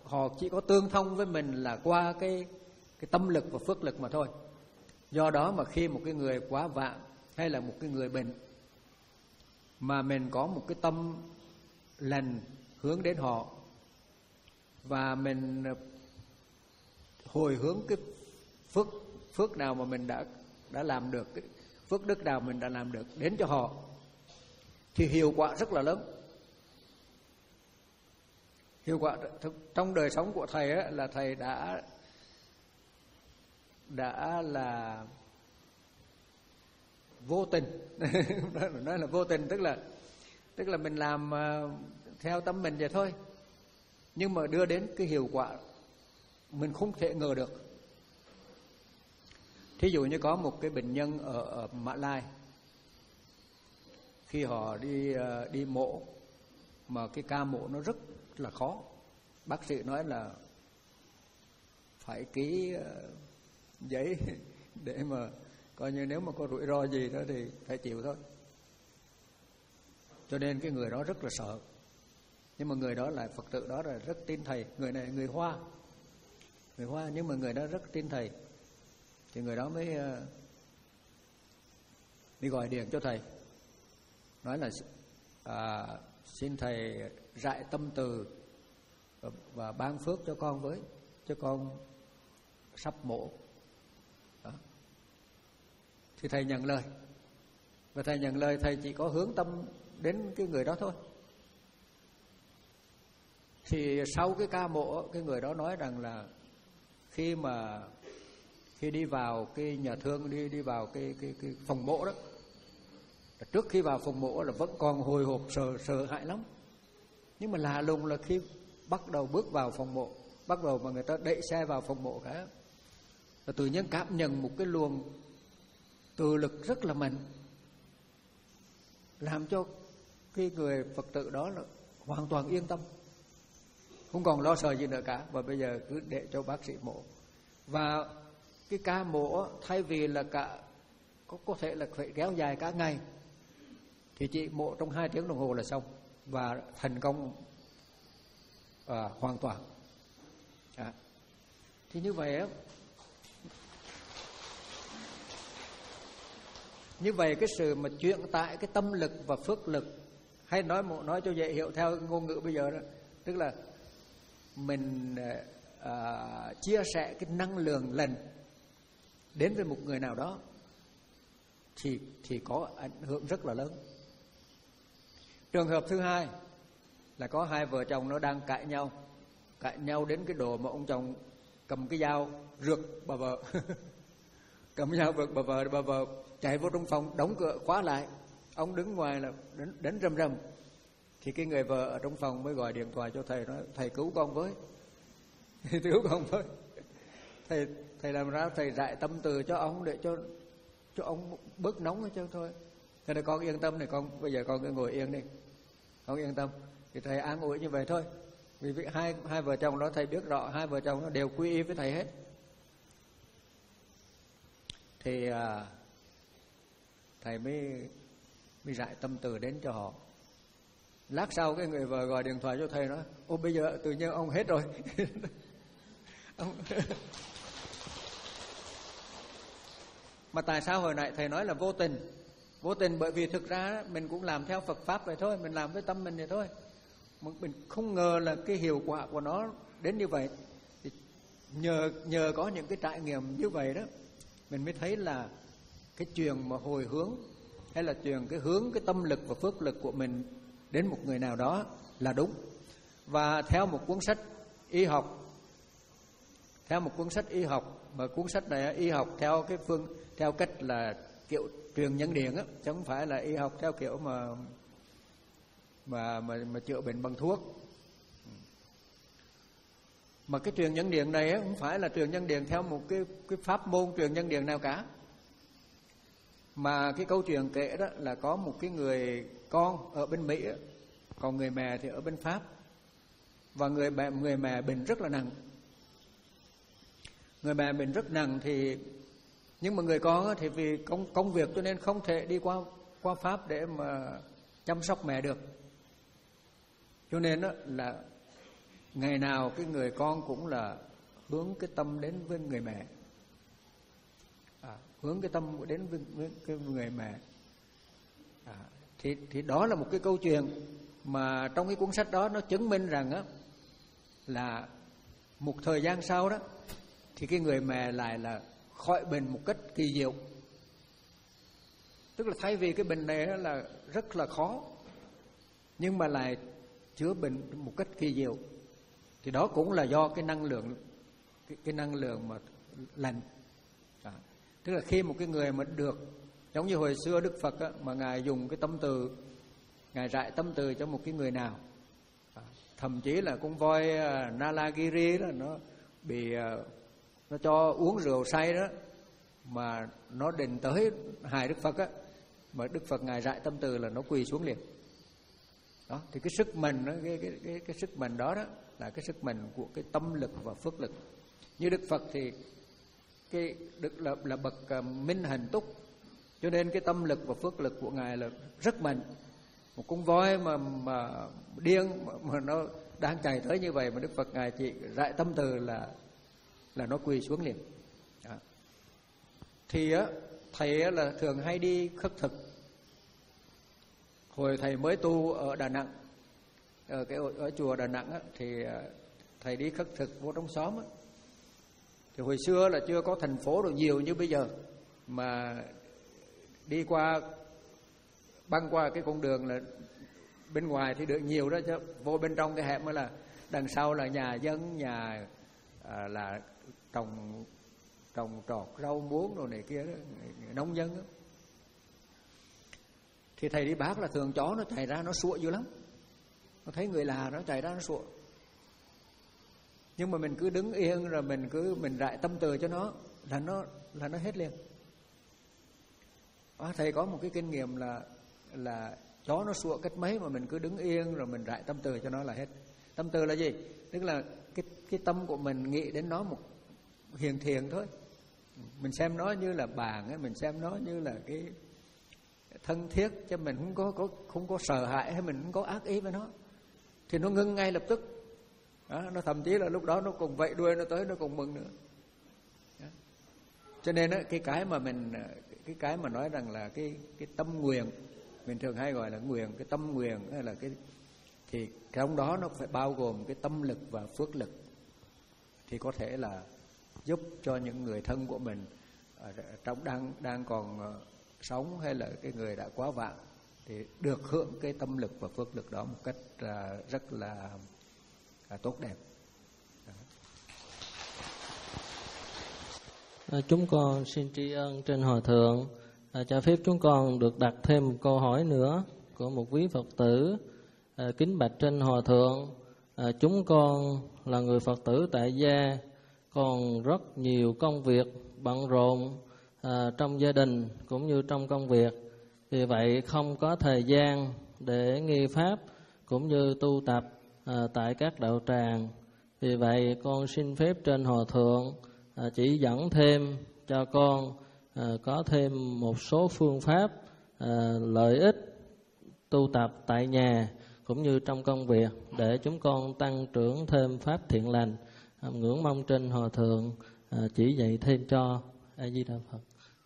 họ chỉ có tương thông với mình là qua cái cái tâm lực và phước lực mà thôi. Do đó mà khi một cái người quá vạn hay là một cái người bệnh mà mình có một cái tâm lành hướng đến họ, và mình hồi hướng cái phước phước nào mà mình đã đã làm được, cái phước đức nào mình đã làm được đến cho họ, thì hiệu quả rất là lớn. Hiệu quả trong đời sống của thầy ấy, là thầy đã đã là vô tình nói là vô tình, tức là tức là mình làm theo tâm mình vậy thôi, nhưng mà đưa đến cái hiệu quả mình không thể ngờ được. Thí dụ như có một cái bệnh nhân ở, ở Mã Lai, khi họ đi đi mổ mà cái ca mổ nó rất là khó, bác sĩ nói là phải ký giấy để mà coi như nếu mà có rủi ro gì đó thì phải chịu thôi. Cho nên cái người đó rất là sợ. Nhưng mà người đó là Phật tử đó là rất tin thầy. Người này người Hoa, người Hoa nhưng mà người đó rất tin thầy. Thì người đó mới đi gọi điện cho thầy, nói là à, xin thầy rải tâm từ và, và ban phước cho con với, cho con sắp mổ. Đó. Thì thầy nhận lời, và thầy nhận lời thầy chỉ có hướng tâm đến cái người đó thôi. Thì sau cái ca mổ, cái người đó nói rằng là khi mà khi đi vào cái nhà thương, đi đi vào cái cái cái phòng mổ đó, trước khi vào phòng mổ là vẫn còn hồi hộp sợ sợ hãi lắm. Nhưng mà lạ lùng là khi bắt đầu bước vào phòng mổ, bắt đầu mà người ta đẩy xe vào phòng mổ cả, là tự nhiên cảm nhận một cái luồng từ lực rất là mạnh, làm cho cái người Phật tử đó là hoàn toàn yên tâm, không còn lo sợ gì nữa cả. Và bây giờ cứ để cho bác sĩ mổ. Và cái ca mổ thay vì là cả có, có thể là phải kéo dài cả ngày, thì chị mổ trong hai tiếng đồng hồ là xong, và thành công à, hoàn toàn. À. Thì như vậy á, như vậy cái sự mà chuyển tải cái tâm lực và phước lực, hay nói nói cho dễ hiểu theo ngôn ngữ bây giờ đó, tức là mình à, chia sẻ cái năng lượng lành đến với một người nào đó, thì thì có ảnh hưởng rất là lớn. Trường hợp thứ hai là có hai vợ chồng nó đang cãi nhau, cãi nhau đến cái độ mà ông chồng cầm cái dao rượt bà vợ cầm dao rượt bà vợ, bà vợ chạy vô trong phòng đóng cửa khóa lại, ông đứng ngoài là đến, đến rầm rầm. Thì cái người vợ ở trong phòng mới gọi điện thoại cho thầy, nói thầy cứu con với cứu con với. Thầy thầy làm ra thầy rải tâm từ cho ông để cho cho ông bớt nóng hết trơn thôi. Thế là con yên tâm này, con bây giờ con cứ ngồi yên đi, con yên tâm. Thì thầy an ủi như vậy thôi. Vì hai hai vợ chồng đó thầy biết rõ, hai vợ chồng nó đều quy y với thầy hết. Thì à, thầy mới mới rải tâm từ đến cho họ. Lát sau cái người vợ gọi điện thoại cho thầy nói: ô bây giờ tự nhiên ông hết rồi. ông... Mà tại sao hồi nãy thầy nói là vô tình? Vô tình bởi vì thực ra mình cũng làm theo Phật Pháp vậy thôi, mình làm với tâm mình vậy thôi. Mình không ngờ là cái hiệu quả của nó đến như vậy. Thì nhờ nhờ có những cái trải nghiệm như vậy đó, mình mới thấy là cái chuyện mà hồi hướng, hay là chuyện cái hướng cái tâm lực và phước lực của mình đến một người nào đó là đúng. Và theo một cuốn sách y học, theo một cuốn sách y học, mà cuốn sách này y học theo cái phương theo cách là kiểu truyền nhân điện á, chứ không phải là y học theo kiểu mà mà mà, mà chữa bệnh bằng thuốc. Mà cái truyền nhân điện này á, không phải là truyền nhân điện theo một cái cái pháp môn truyền nhân điện nào cả. Mà cái câu chuyện kể đó là có một cái người con ở bên Mỹ á, còn người mẹ thì ở bên Pháp. Và người mẹ người mẹ bệnh rất là nặng. Người mẹ bệnh rất nặng thì nhưng mà người con á, thì vì công công việc cho nên không thể đi qua qua Pháp để mà chăm sóc mẹ được. Cho nên đó là ngày nào cái người con cũng là hướng cái tâm đến với người mẹ, à, hướng cái tâm đến với, với cái người mẹ. À, thì thì đó là một cái câu chuyện mà trong cái cuốn sách đó nó chứng minh rằng á, là một thời gian sau đó thì cái người mẹ lại là khỏi bệnh một cách kỳ diệu. Tức là thay vì cái bệnh này là rất là khó, nhưng mà lại chữa bệnh một cách kỳ diệu. Thì đó cũng là do cái năng lượng cái, cái năng lượng mà lành. À, tức là khi một cái người mà được, giống như hồi xưa Đức Phật á, mà Ngài dùng cái tâm từ, Ngài rải tâm từ cho một cái người nào, à, thậm chí là con voi uh, Nalagiri đó, nó bị uh, nó cho uống rượu say đó, mà nó định tới hại Đức Phật á, mà Đức Phật Ngài rải tâm từ là nó quỳ xuống liền. Đó, thì cái sức mạnh đó, cái, cái, cái, cái sức mạnh đó đó là cái sức mạnh của cái tâm lực và phước lực. Như Đức Phật thì cái được là, là bậc uh, minh hành túc, cho nên cái tâm lực và phước lực của Ngài là rất mạnh. Một con voi mà mà điên mà, mà nó đang chạy tới như vậy mà Đức Phật Ngài chỉ rải tâm từ là là nó quỳ xuống liền. Đó. Thì á, thầy á, là thường hay đi khất thực. Hồi thầy mới tu ở Đà Nẵng, ở cái ở chùa Đà Nẵng á, thì thầy đi khất thực vô trong xóm á. Thì hồi xưa là chưa có thành phố đồ nhiều như bây giờ, mà đi qua băng qua cái con đường là bên ngoài thì được nhiều đó, chứ vô bên trong cái hẻm mới là đằng sau là nhà dân, nhà à, là trồng trồng trọt rau muống đồ này kia đó, nông dân đó. Thì thầy đi bác là thường chó nó chạy ra nó sủa dữ lắm, nó thấy người lạ nó chạy ra nó sủa. Nhưng mà mình cứ đứng yên rồi mình cứ mình rải tâm từ cho nó là nó là nó hết liền. À, thầy có một cái kinh nghiệm là là chó nó sủa cách mấy mà mình cứ đứng yên rồi mình rải tâm từ cho nó là hết. Tâm từ là gì? Tức là cái cái tâm của mình nghĩ đến nó một hiền thiện thôi. Mình xem nó như là bạn ấy, mình xem nó như là cái thân thiết, chứ mình không có, có không có sợ hãi hay mình không có ác ý với nó, thì nó ngưng ngay lập tức. Đó, nó thậm chí là lúc đó nó còn vẫy đuôi nó tới, nó còn mừng nữa. Đó. Cho nên đó, cái cái mà mình cái cái mà nói rằng là cái cái tâm nguyện, mình thường hay gọi là nguyện, cái tâm nguyện hay là cái, thì trong đó nó phải bao gồm cái tâm lực và phước lực, thì có thể là giúp cho những người thân của mình trong đang đang còn sống hay là cái người đã quá vãng thì được hưởng cái tâm lực và phước lực đó một cách rất là, là tốt đẹp. À, chúng con xin tri ân trên Hòa Thượng, à, cho phép chúng con được đặt thêm một câu hỏi nữa của một quý Phật tử. À, kính bạch trên Hòa Thượng, à, chúng con là người Phật tử tại gia, còn rất nhiều công việc bận rộn à, trong gia đình cũng như trong công việc, vì vậy không có thời gian để nghi pháp cũng như tu tập à, tại các đạo tràng. Vì vậy con xin phép trên Hòa Thượng à, chỉ dẫn thêm cho con à, có thêm một số phương pháp à, lợi ích tu tập tại nhà cũng như trong công việc để chúng con tăng trưởng thêm pháp thiện lành. À, ngưỡng mong trên Hòa Thượng à, chỉ dạy thêm cho. A Di Đà Phật.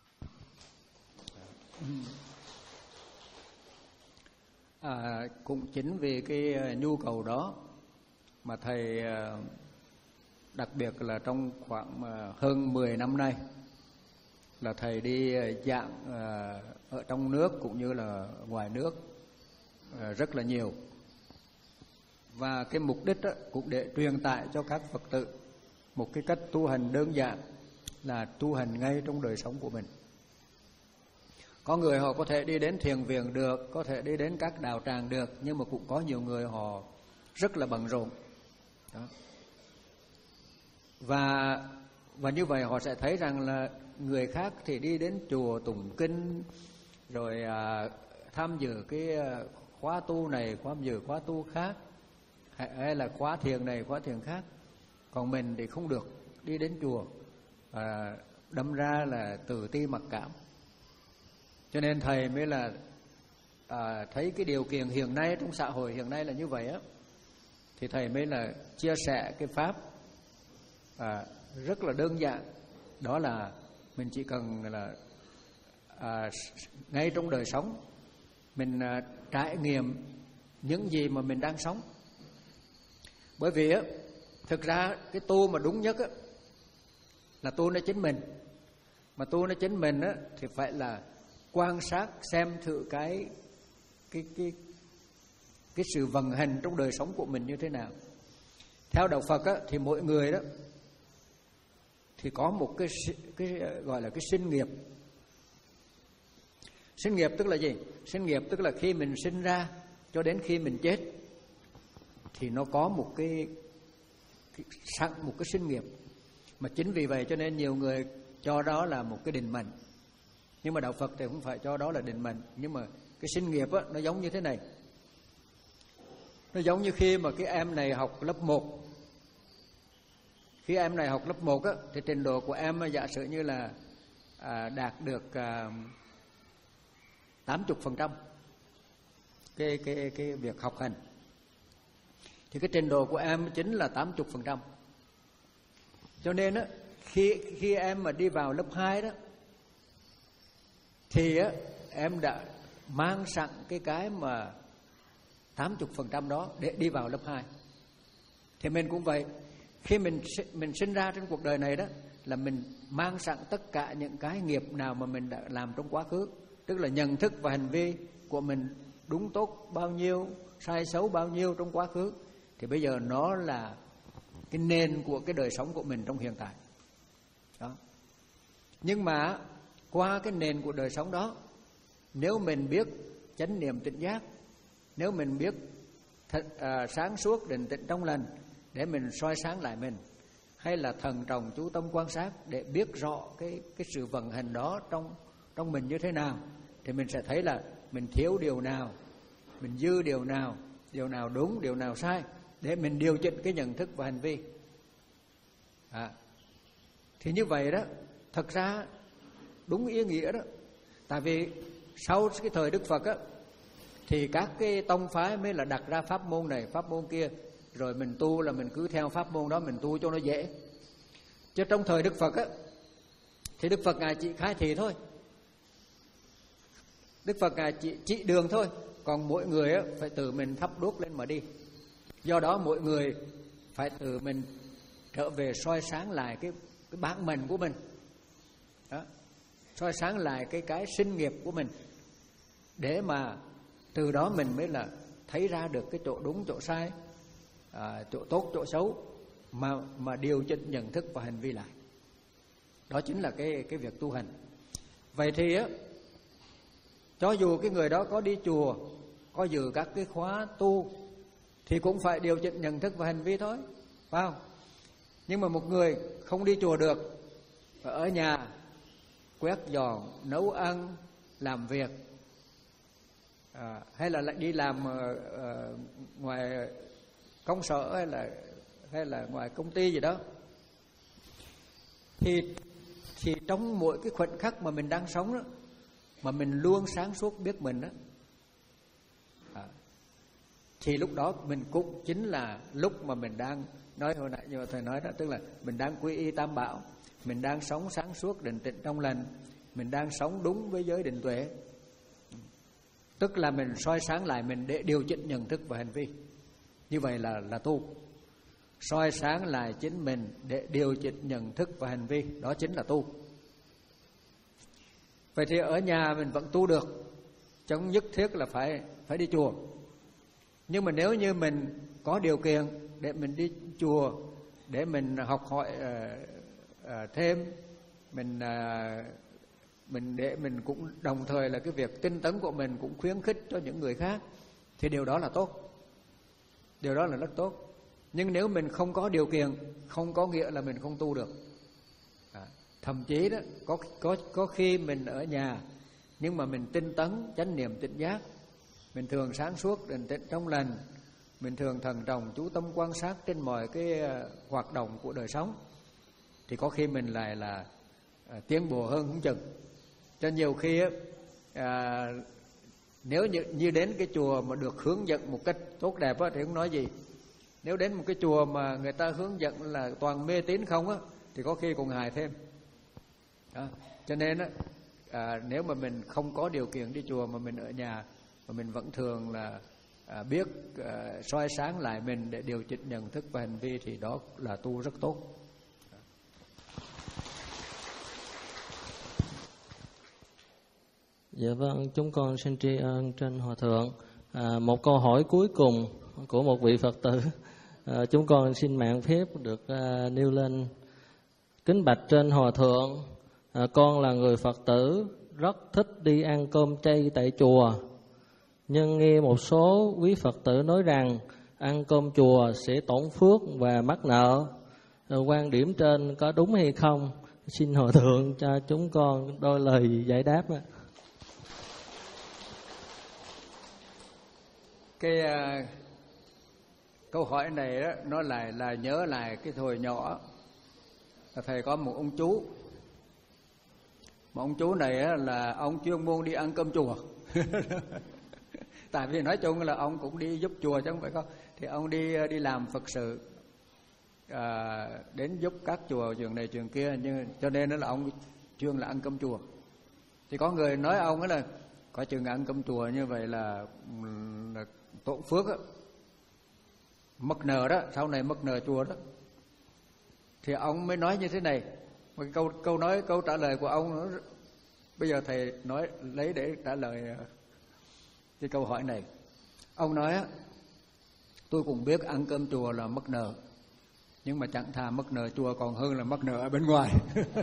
À, cũng chính vì cái nhu cầu đó mà thầy đặc biệt là trong khoảng hơn mười năm nay là thầy đi giảng ở trong nước cũng như là ngoài nước rất là nhiều. Và cái mục đích đó cũng để truyền tải cho các Phật tử một cái cách tu hành đơn giản, là tu hành ngay trong đời sống của mình. Có người họ có thể đi đến thiền viện được, có thể đi đến các đạo tràng được, nhưng mà cũng có nhiều người họ rất là bận rộn. Đó. Và và như vậy họ sẽ thấy rằng là người khác thì đi đến chùa tụng kinh, rồi à, tham dự cái khóa tu này, tham dự khóa tu khác, hay là khóa thiền này, khóa thiền khác. Còn mình thì không được đi đến chùa, à, đâm ra là tự ti mặc cảm. Cho nên thầy mới là à, thấy cái điều kiện hiện nay trong xã hội hiện nay là như vậy á, thì thầy mới là chia sẻ cái pháp à, rất là đơn giản. Đó là mình chỉ cần là à, ngay trong đời sống mình à, trải nghiệm những gì mà mình đang sống. Bởi vì á, thực ra cái tu mà đúng nhất á, là tu nơi chính mình. Mà tu nơi chính mình á, thì phải là quan sát xem thử cái cái cái cái sự vận hành trong đời sống của mình như thế nào. Theo đạo Phật á, thì mỗi người đó thì có một cái cái gọi là cái sinh nghiệp. Sinh nghiệp tức là gì? Sinh nghiệp tức là khi mình sinh ra cho đến khi mình chết thì nó có một cái, cái sẵn một cái sinh nghiệp. Mà chính vì vậy cho nên nhiều người cho đó là một cái định mệnh. Nhưng mà đạo Phật thì không phải cho đó là định mệnh. Nhưng mà cái sinh nghiệp á, nó giống như thế này. Nó giống như khi mà cái em này học lớp một. Khi em này học lớp một á, thì trình độ của em giả sử như là à, đạt được à, tám mươi phần trăm cái, cái, cái việc học hành. Thì cái trình độ của em chính là tám mươi phần trăm. Cho nên á, khi, khi em mà đi vào lớp hai đó, thì á, em đã mang sẵn cái cái mà tám mươi phần trăm đó để đi vào lớp hai. Thì mình cũng vậy. Khi mình mình sinh ra trên cuộc đời này đó, là mình mang sẵn tất cả những cái nghiệp nào mà mình đã làm trong quá khứ. Tức là nhận thức và hành vi của mình đúng tốt bao nhiêu, sai xấu bao nhiêu trong quá khứ, thì bây giờ nó là cái nền của cái đời sống của mình trong hiện tại đó. Nhưng mà qua cái nền của đời sống đó, nếu mình biết chánh niệm tỉnh giác, nếu mình biết thật, à, sáng suốt định tĩnh trong lành để mình soi sáng lại mình, hay là thần trọng chú tâm quan sát để biết rõ cái cái sự vận hành đó trong trong mình như thế nào, thì mình sẽ thấy là mình thiếu điều nào, mình dư điều nào, điều nào đúng, điều nào sai, để mình điều chỉnh cái nhận thức và hành vi. À, thì như vậy đó, thật ra đúng ý nghĩa đó. Tại vì sau cái thời Đức Phật á, thì các cái tông phái mới là đặt ra pháp môn này, pháp môn kia, rồi mình tu là mình cứ theo pháp môn đó mình tu cho nó dễ. Chứ trong thời Đức Phật á, thì Đức Phật Ngài chỉ khai thị thôi, Đức Phật Ngài chỉ chỉ đường thôi, còn mỗi người á, phải tự mình thắp đuốc lên mà đi. Do đó mỗi người phải tự mình trở về soi sáng lại cái, cái bản mệnh của mình đó, soi sáng lại cái cái sinh nghiệp của mình, để mà từ đó mình mới là thấy ra được cái chỗ đúng, chỗ sai, à, chỗ tốt, chỗ xấu, mà mà điều chỉnh nhận thức và hành vi lại. Đó chính là cái cái việc tu hành. Vậy thì á, cho dù cái người đó có đi chùa, có dự các cái khóa tu, thì cũng phải điều chỉnh nhận thức và hành vi thôi, phải không? Nhưng mà một người không đi chùa được, ở nhà quét dọn, nấu ăn, làm việc, à, hay là lại đi làm uh, uh, ngoài công sở, hay là hay là ngoài công ty gì đó, thì thì trong mỗi cái khoảnh khắc mà mình đang sống đó, mà mình luôn sáng suốt biết mình đó, à, thì lúc đó mình cũng chính là lúc mà mình đang nói hồi nãy như thầy nói đó, tức là mình đang quy y tam bảo, mình đang sống sáng suốt định tĩnh trong lành, mình đang sống đúng với giới định tuệ. Tức là mình soi sáng lại mình để điều chỉnh nhận thức và hành vi. Như vậy là là tu. Soi sáng lại chính mình để điều chỉnh nhận thức và hành vi, đó chính là tu. Vậy thì ở nhà mình vẫn tu được, chẳng nhất thiết là phải phải đi chùa. Nhưng mà nếu như mình có điều kiện để mình đi chùa, để mình học hỏi uh, uh, thêm, mình uh, mình để mình cũng đồng thời là cái việc tinh tấn của mình cũng khuyến khích cho những người khác, thì điều đó là tốt, điều đó là rất tốt. Nhưng nếu mình không có điều kiện, không có nghĩa là mình không tu được. À, thậm chí đó có có có khi mình ở nhà nhưng mà mình tinh tấn chánh niệm tỉnh giác, mình thường sáng suốt định tĩnh trong lành, mình thường thần trọng chú tâm quan sát trên mọi cái hoạt động của đời sống, thì có khi mình lại là à, tiến bộ hơn không chừng. Cho nhiều khi á, à, nếu như, như đến cái chùa mà được hướng dẫn một cách tốt đẹp á, thì không nói gì. Nếu đến một cái chùa mà người ta hướng dẫn là toàn mê tín không á, thì có khi còn hại thêm. Đó. Cho nên á, à, nếu mà mình không có điều kiện đi chùa mà mình ở nhà, mà mình vẫn thường là à, biết à, soi sáng lại mình để điều chỉnh nhận thức và hành vi, thì đó là tu rất tốt. Dạ vâng, chúng con xin tri ân trên Hòa Thượng. À, một câu hỏi cuối cùng của một vị Phật tử, à, chúng con xin mạng phép được à, nêu lên. Kính bạch trên Hòa Thượng, à, con là người Phật tử rất thích đi ăn cơm chay tại chùa, nhưng nghe một số quý Phật tử nói rằng ăn cơm chùa sẽ tổn phước và mắc nợ. À, quan điểm trên có đúng hay không? Xin Hòa Thượng cho chúng con đôi lời giải đáp. À. Cái uh, câu hỏi này đó, nó lại là nhớ lại cái thời nhỏ là thầy có một ông chú. Một ông chú này á, là ông chuyên môn đi ăn cơm chùa. Tại vì nói chung là ông cũng đi giúp chùa chứ không phải không. Thì ông đi đi làm Phật sự, à, đến giúp các chùa trường này trường kia, nhưng cho nên đó là ông chuyên là ăn cơm chùa. Thì có người nói ông ấy là có chừng ăn cơm chùa như vậy là, là tổn phước á, mất nợ đó, sau này mất nợ chùa đó. Thì ông mới nói như thế này, một câu câu nói câu trả lời của ông nó, bây giờ thầy nói lấy để trả lời cái câu hỏi này. Ông nói á, tôi cũng biết ăn cơm chùa là mất nợ, nhưng mà chẳng thà mất nợ chùa còn hơn là mất nợ ở bên ngoài.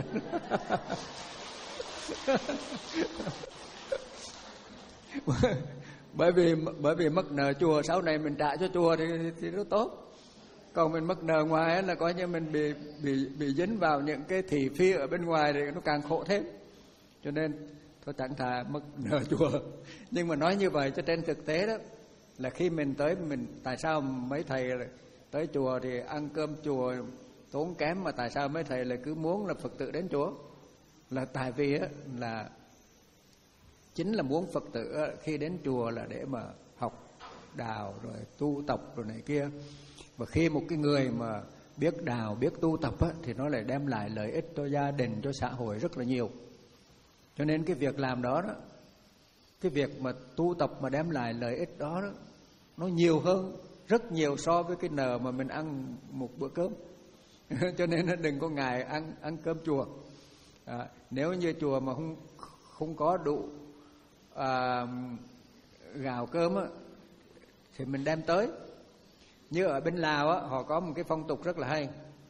bởi vì bởi vì mất nợ chùa sau này mình trả cho chùa thì thì rất tốt. Còn mình mất nợ ngoài ấy là coi như mình bị bị bị dính vào những cái thị phi ở bên ngoài thì nó càng khổ thêm. Cho nên thôi chẳng thà mất nợ chùa. Nhưng mà nói như vậy cho trên thực tế đó là khi mình tới, mình tại sao mấy thầy tới chùa thì ăn cơm chùa tốn kém, mà tại sao mấy thầy lại cứ muốn là Phật tử đến chùa? Là tại vì á là chính là muốn Phật tử khi đến chùa là để mà học đạo rồi tu tập rồi này kia. Và khi một cái người mà biết đạo, biết tu tập á, thì nó lại đem lại lợi ích cho gia đình, cho xã hội rất là nhiều. Cho nên cái việc làm đó, đó cái việc mà tu tập mà đem lại lợi ích đó, đó nó nhiều hơn rất nhiều so với cái nợ mà mình ăn một bữa cơm. Cho nên đừng có ngại ăn ăn cơm chùa. À, nếu như chùa mà không không có đủ à, gạo cơm á, thì mình đem tới. Như ở bên Lào á, họ có một cái phong tục rất là hay,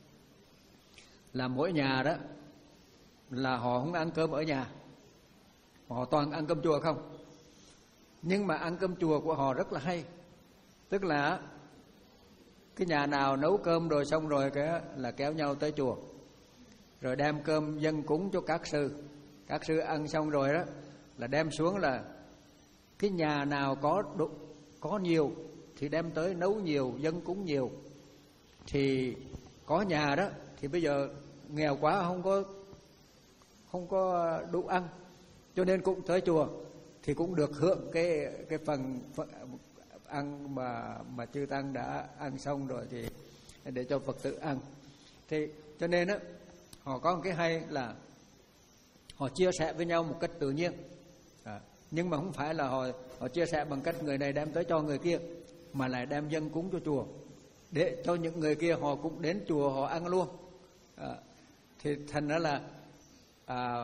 là mỗi nhà đó là họ không ăn cơm ở nhà, họ toàn ăn cơm chùa không. Nhưng mà ăn cơm chùa của họ rất là hay, tức là cái nhà nào nấu cơm rồi xong rồi cái là kéo nhau tới chùa, rồi đem cơm dâng cúng cho các sư. Các sư ăn xong rồi đó là đem xuống, là cái nhà nào có đủ, có nhiều thì đem tới nấu nhiều, dâng cúng nhiều. Thì có nhà đó thì bây giờ nghèo quá không có không có đủ ăn, cho nên cũng tới chùa thì cũng được hưởng cái cái phần, phần ăn mà mà chư tăng đã ăn xong rồi thì để cho Phật tử ăn. Thì cho nên á, họ có một cái hay là họ chia sẻ với nhau một cách tự nhiên. À, nhưng mà không phải là họ họ chia sẻ bằng cách người này đem tới cho người kia, mà lại đem dâng cúng cho chùa để cho những người kia họ cũng đến chùa họ ăn luôn. À, thì thành ra là à,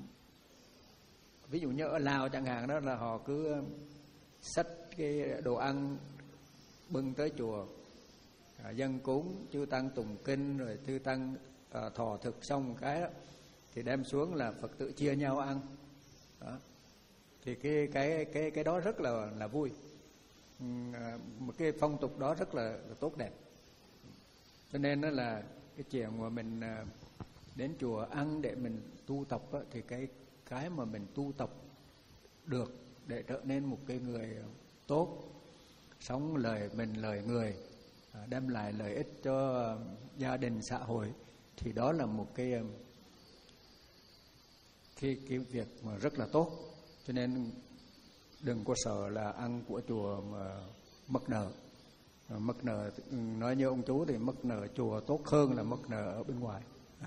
ví dụ như ở Lào chẳng hạn đó, là họ cứ xách cái đồ ăn bưng tới chùa, à, dâng cúng, chư tăng tụng kinh rồi chư tăng à, thọ thực xong một cái đó thì đem xuống là Phật tử chia nhau ăn. Đó. Thì cái cái cái cái đó rất là là vui. À, một cái phong tục đó rất là, là tốt đẹp. Cho nên đó là cái chuyện mà mình à, đến chùa ăn để mình tu tập á, thì cái cái mà mình tu tập được để trở nên một cái người tốt, sống lời mình lời người, à, đem lại lợi ích cho gia đình xã hội, thì đó là một cái cái cái việc mà rất là tốt. Cho nên đừng có sợ là ăn của chùa mà mất nợ. Mắc nợ, nói như ông chú thì mắc nợ chùa tốt hơn là mắc nợ ở bên ngoài.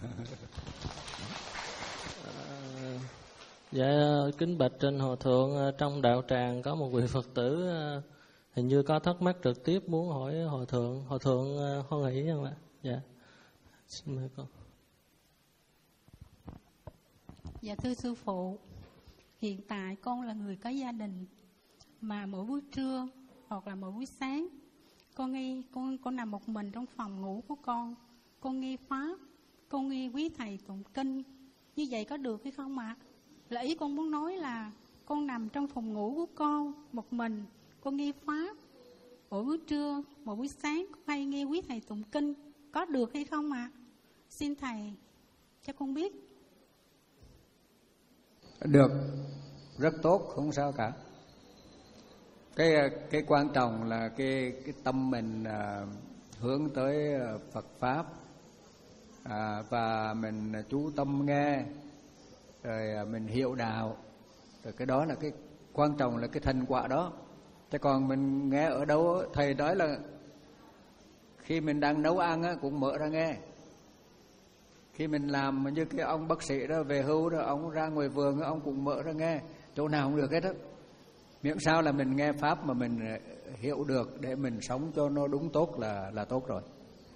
À, dạ kính bạch trên Hòa Thượng, trong đạo tràng có một vị Phật tử hình như có thắc mắc trực tiếp muốn hỏi Hòa Thượng. Hòa Thượng hoan hỷ không ạ? Dạ, xin mời con. Dạ thưa sư phụ, hiện tại con là người có gia đình, mà mỗi buổi trưa hoặc là mỗi buổi sáng con nghe con con nằm một mình trong phòng ngủ của con, con nghe pháp, con nghe quý thầy tụng kinh. Như vậy có được hay không ạ? À? Là ý con muốn nói là con nằm trong phòng ngủ của con một mình, con nghe pháp, mỗi buổi trưa, mỗi buổi sáng con hay nghe quý thầy tụng kinh, có được hay không ạ? À? Xin thầy cho con biết. Được, rất tốt, không sao cả. Cái cái quan trọng là cái cái tâm mình à, hướng tới Phật pháp, à, và mình chú tâm nghe, rồi mình hiểu đạo, rồi cái đó là cái quan trọng, là cái thành quả đó. Thế còn mình nghe ở đâu, thầy nói là khi mình đang nấu ăn á, cũng mở ra nghe. Khi mình làm như cái ông bác sĩ đó về hưu đó, ông ra ngoài vườn ông cũng mở ra nghe, chỗ nào cũng được hết đó. Miễn sao là mình nghe pháp mà mình hiểu được để mình sống cho nó đúng tốt là là tốt rồi.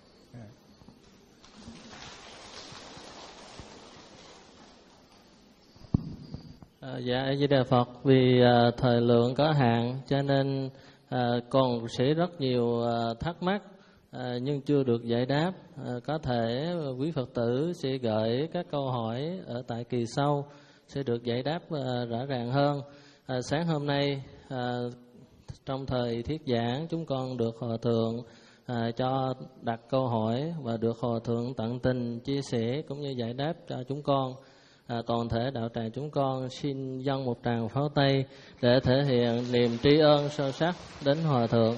À, dạ Di Đà Phật, vì à, thời lượng có hạn cho nên à, còn sẽ rất nhiều à, thắc mắc à, nhưng chưa được giải đáp. À, có thể quý Phật tử sẽ gửi các câu hỏi ở tại kỳ sau sẽ được giải đáp à, rõ ràng hơn. À, sáng hôm nay à, trong thời thuyết giảng chúng con được Hòa Thượng à, cho đặt câu hỏi và được Hòa Thượng tận tình chia sẻ cũng như giải đáp cho chúng con. À, toàn thể đạo tràng chúng con xin dâng một tràng pháo tay để thể hiện niềm tri ân sâu sắc đến Hòa Thượng.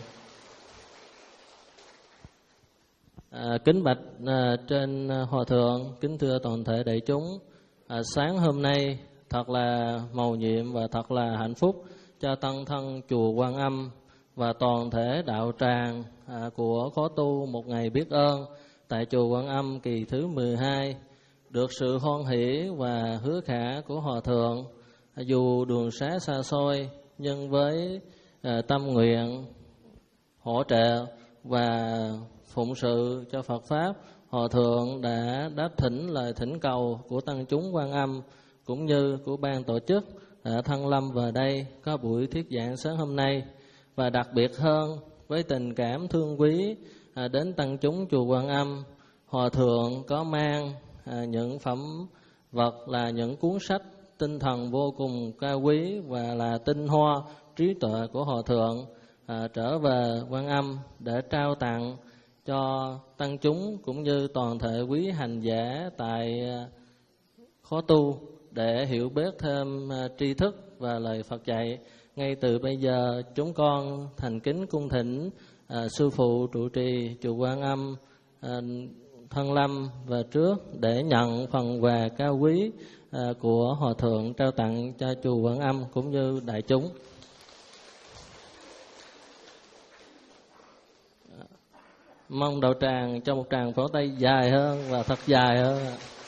À, kính bạch à, trên Hòa Thượng, kính thưa toàn thể đại chúng, à, sáng hôm nay thật là mầu nhiệm và thật là hạnh phúc cho tăng thân chùa Quan Âm và toàn thể đạo tràng à, của khóa tu một ngày biết ơn tại chùa Quan Âm kỳ thứ mười hai. Được sự hoan hỷ và hứa khả của Hòa Thượng, dù đường xá xa xôi nhưng với à, tâm nguyện hỗ trợ và phụng sự cho Phật pháp, Hòa Thượng đã đáp thỉnh lời thỉnh cầu của tăng chúng Quan Âm cũng như của ban tổ chức đã thân lâm vào đây có buổi thuyết giảng sáng hôm nay. Và đặc biệt hơn, với tình cảm thương quý à, đến tăng chúng chùa Quan Âm, Hòa Thượng có mang À, những phẩm vật là những cuốn sách tinh thần vô cùng cao quý và là tinh hoa trí tuệ của Hòa Thượng à, trở về Quan Âm để trao tặng cho tăng chúng cũng như toàn thể quý hành giả tại à, khóa tu để hiểu biết thêm à, tri thức và lời Phật dạy. Ngay từ bây giờ chúng con thành kính cung thỉnh à, sư phụ trụ trì chùa Quan Âm à, thân lâm và trước để nhận phần quà cao quý à, của Hòa Thượng trao tặng cho chùa Quan Âm cũng như đại chúng. Mong đạo tràng cho một tràng pháo tay dài hơn và thật dài hơn.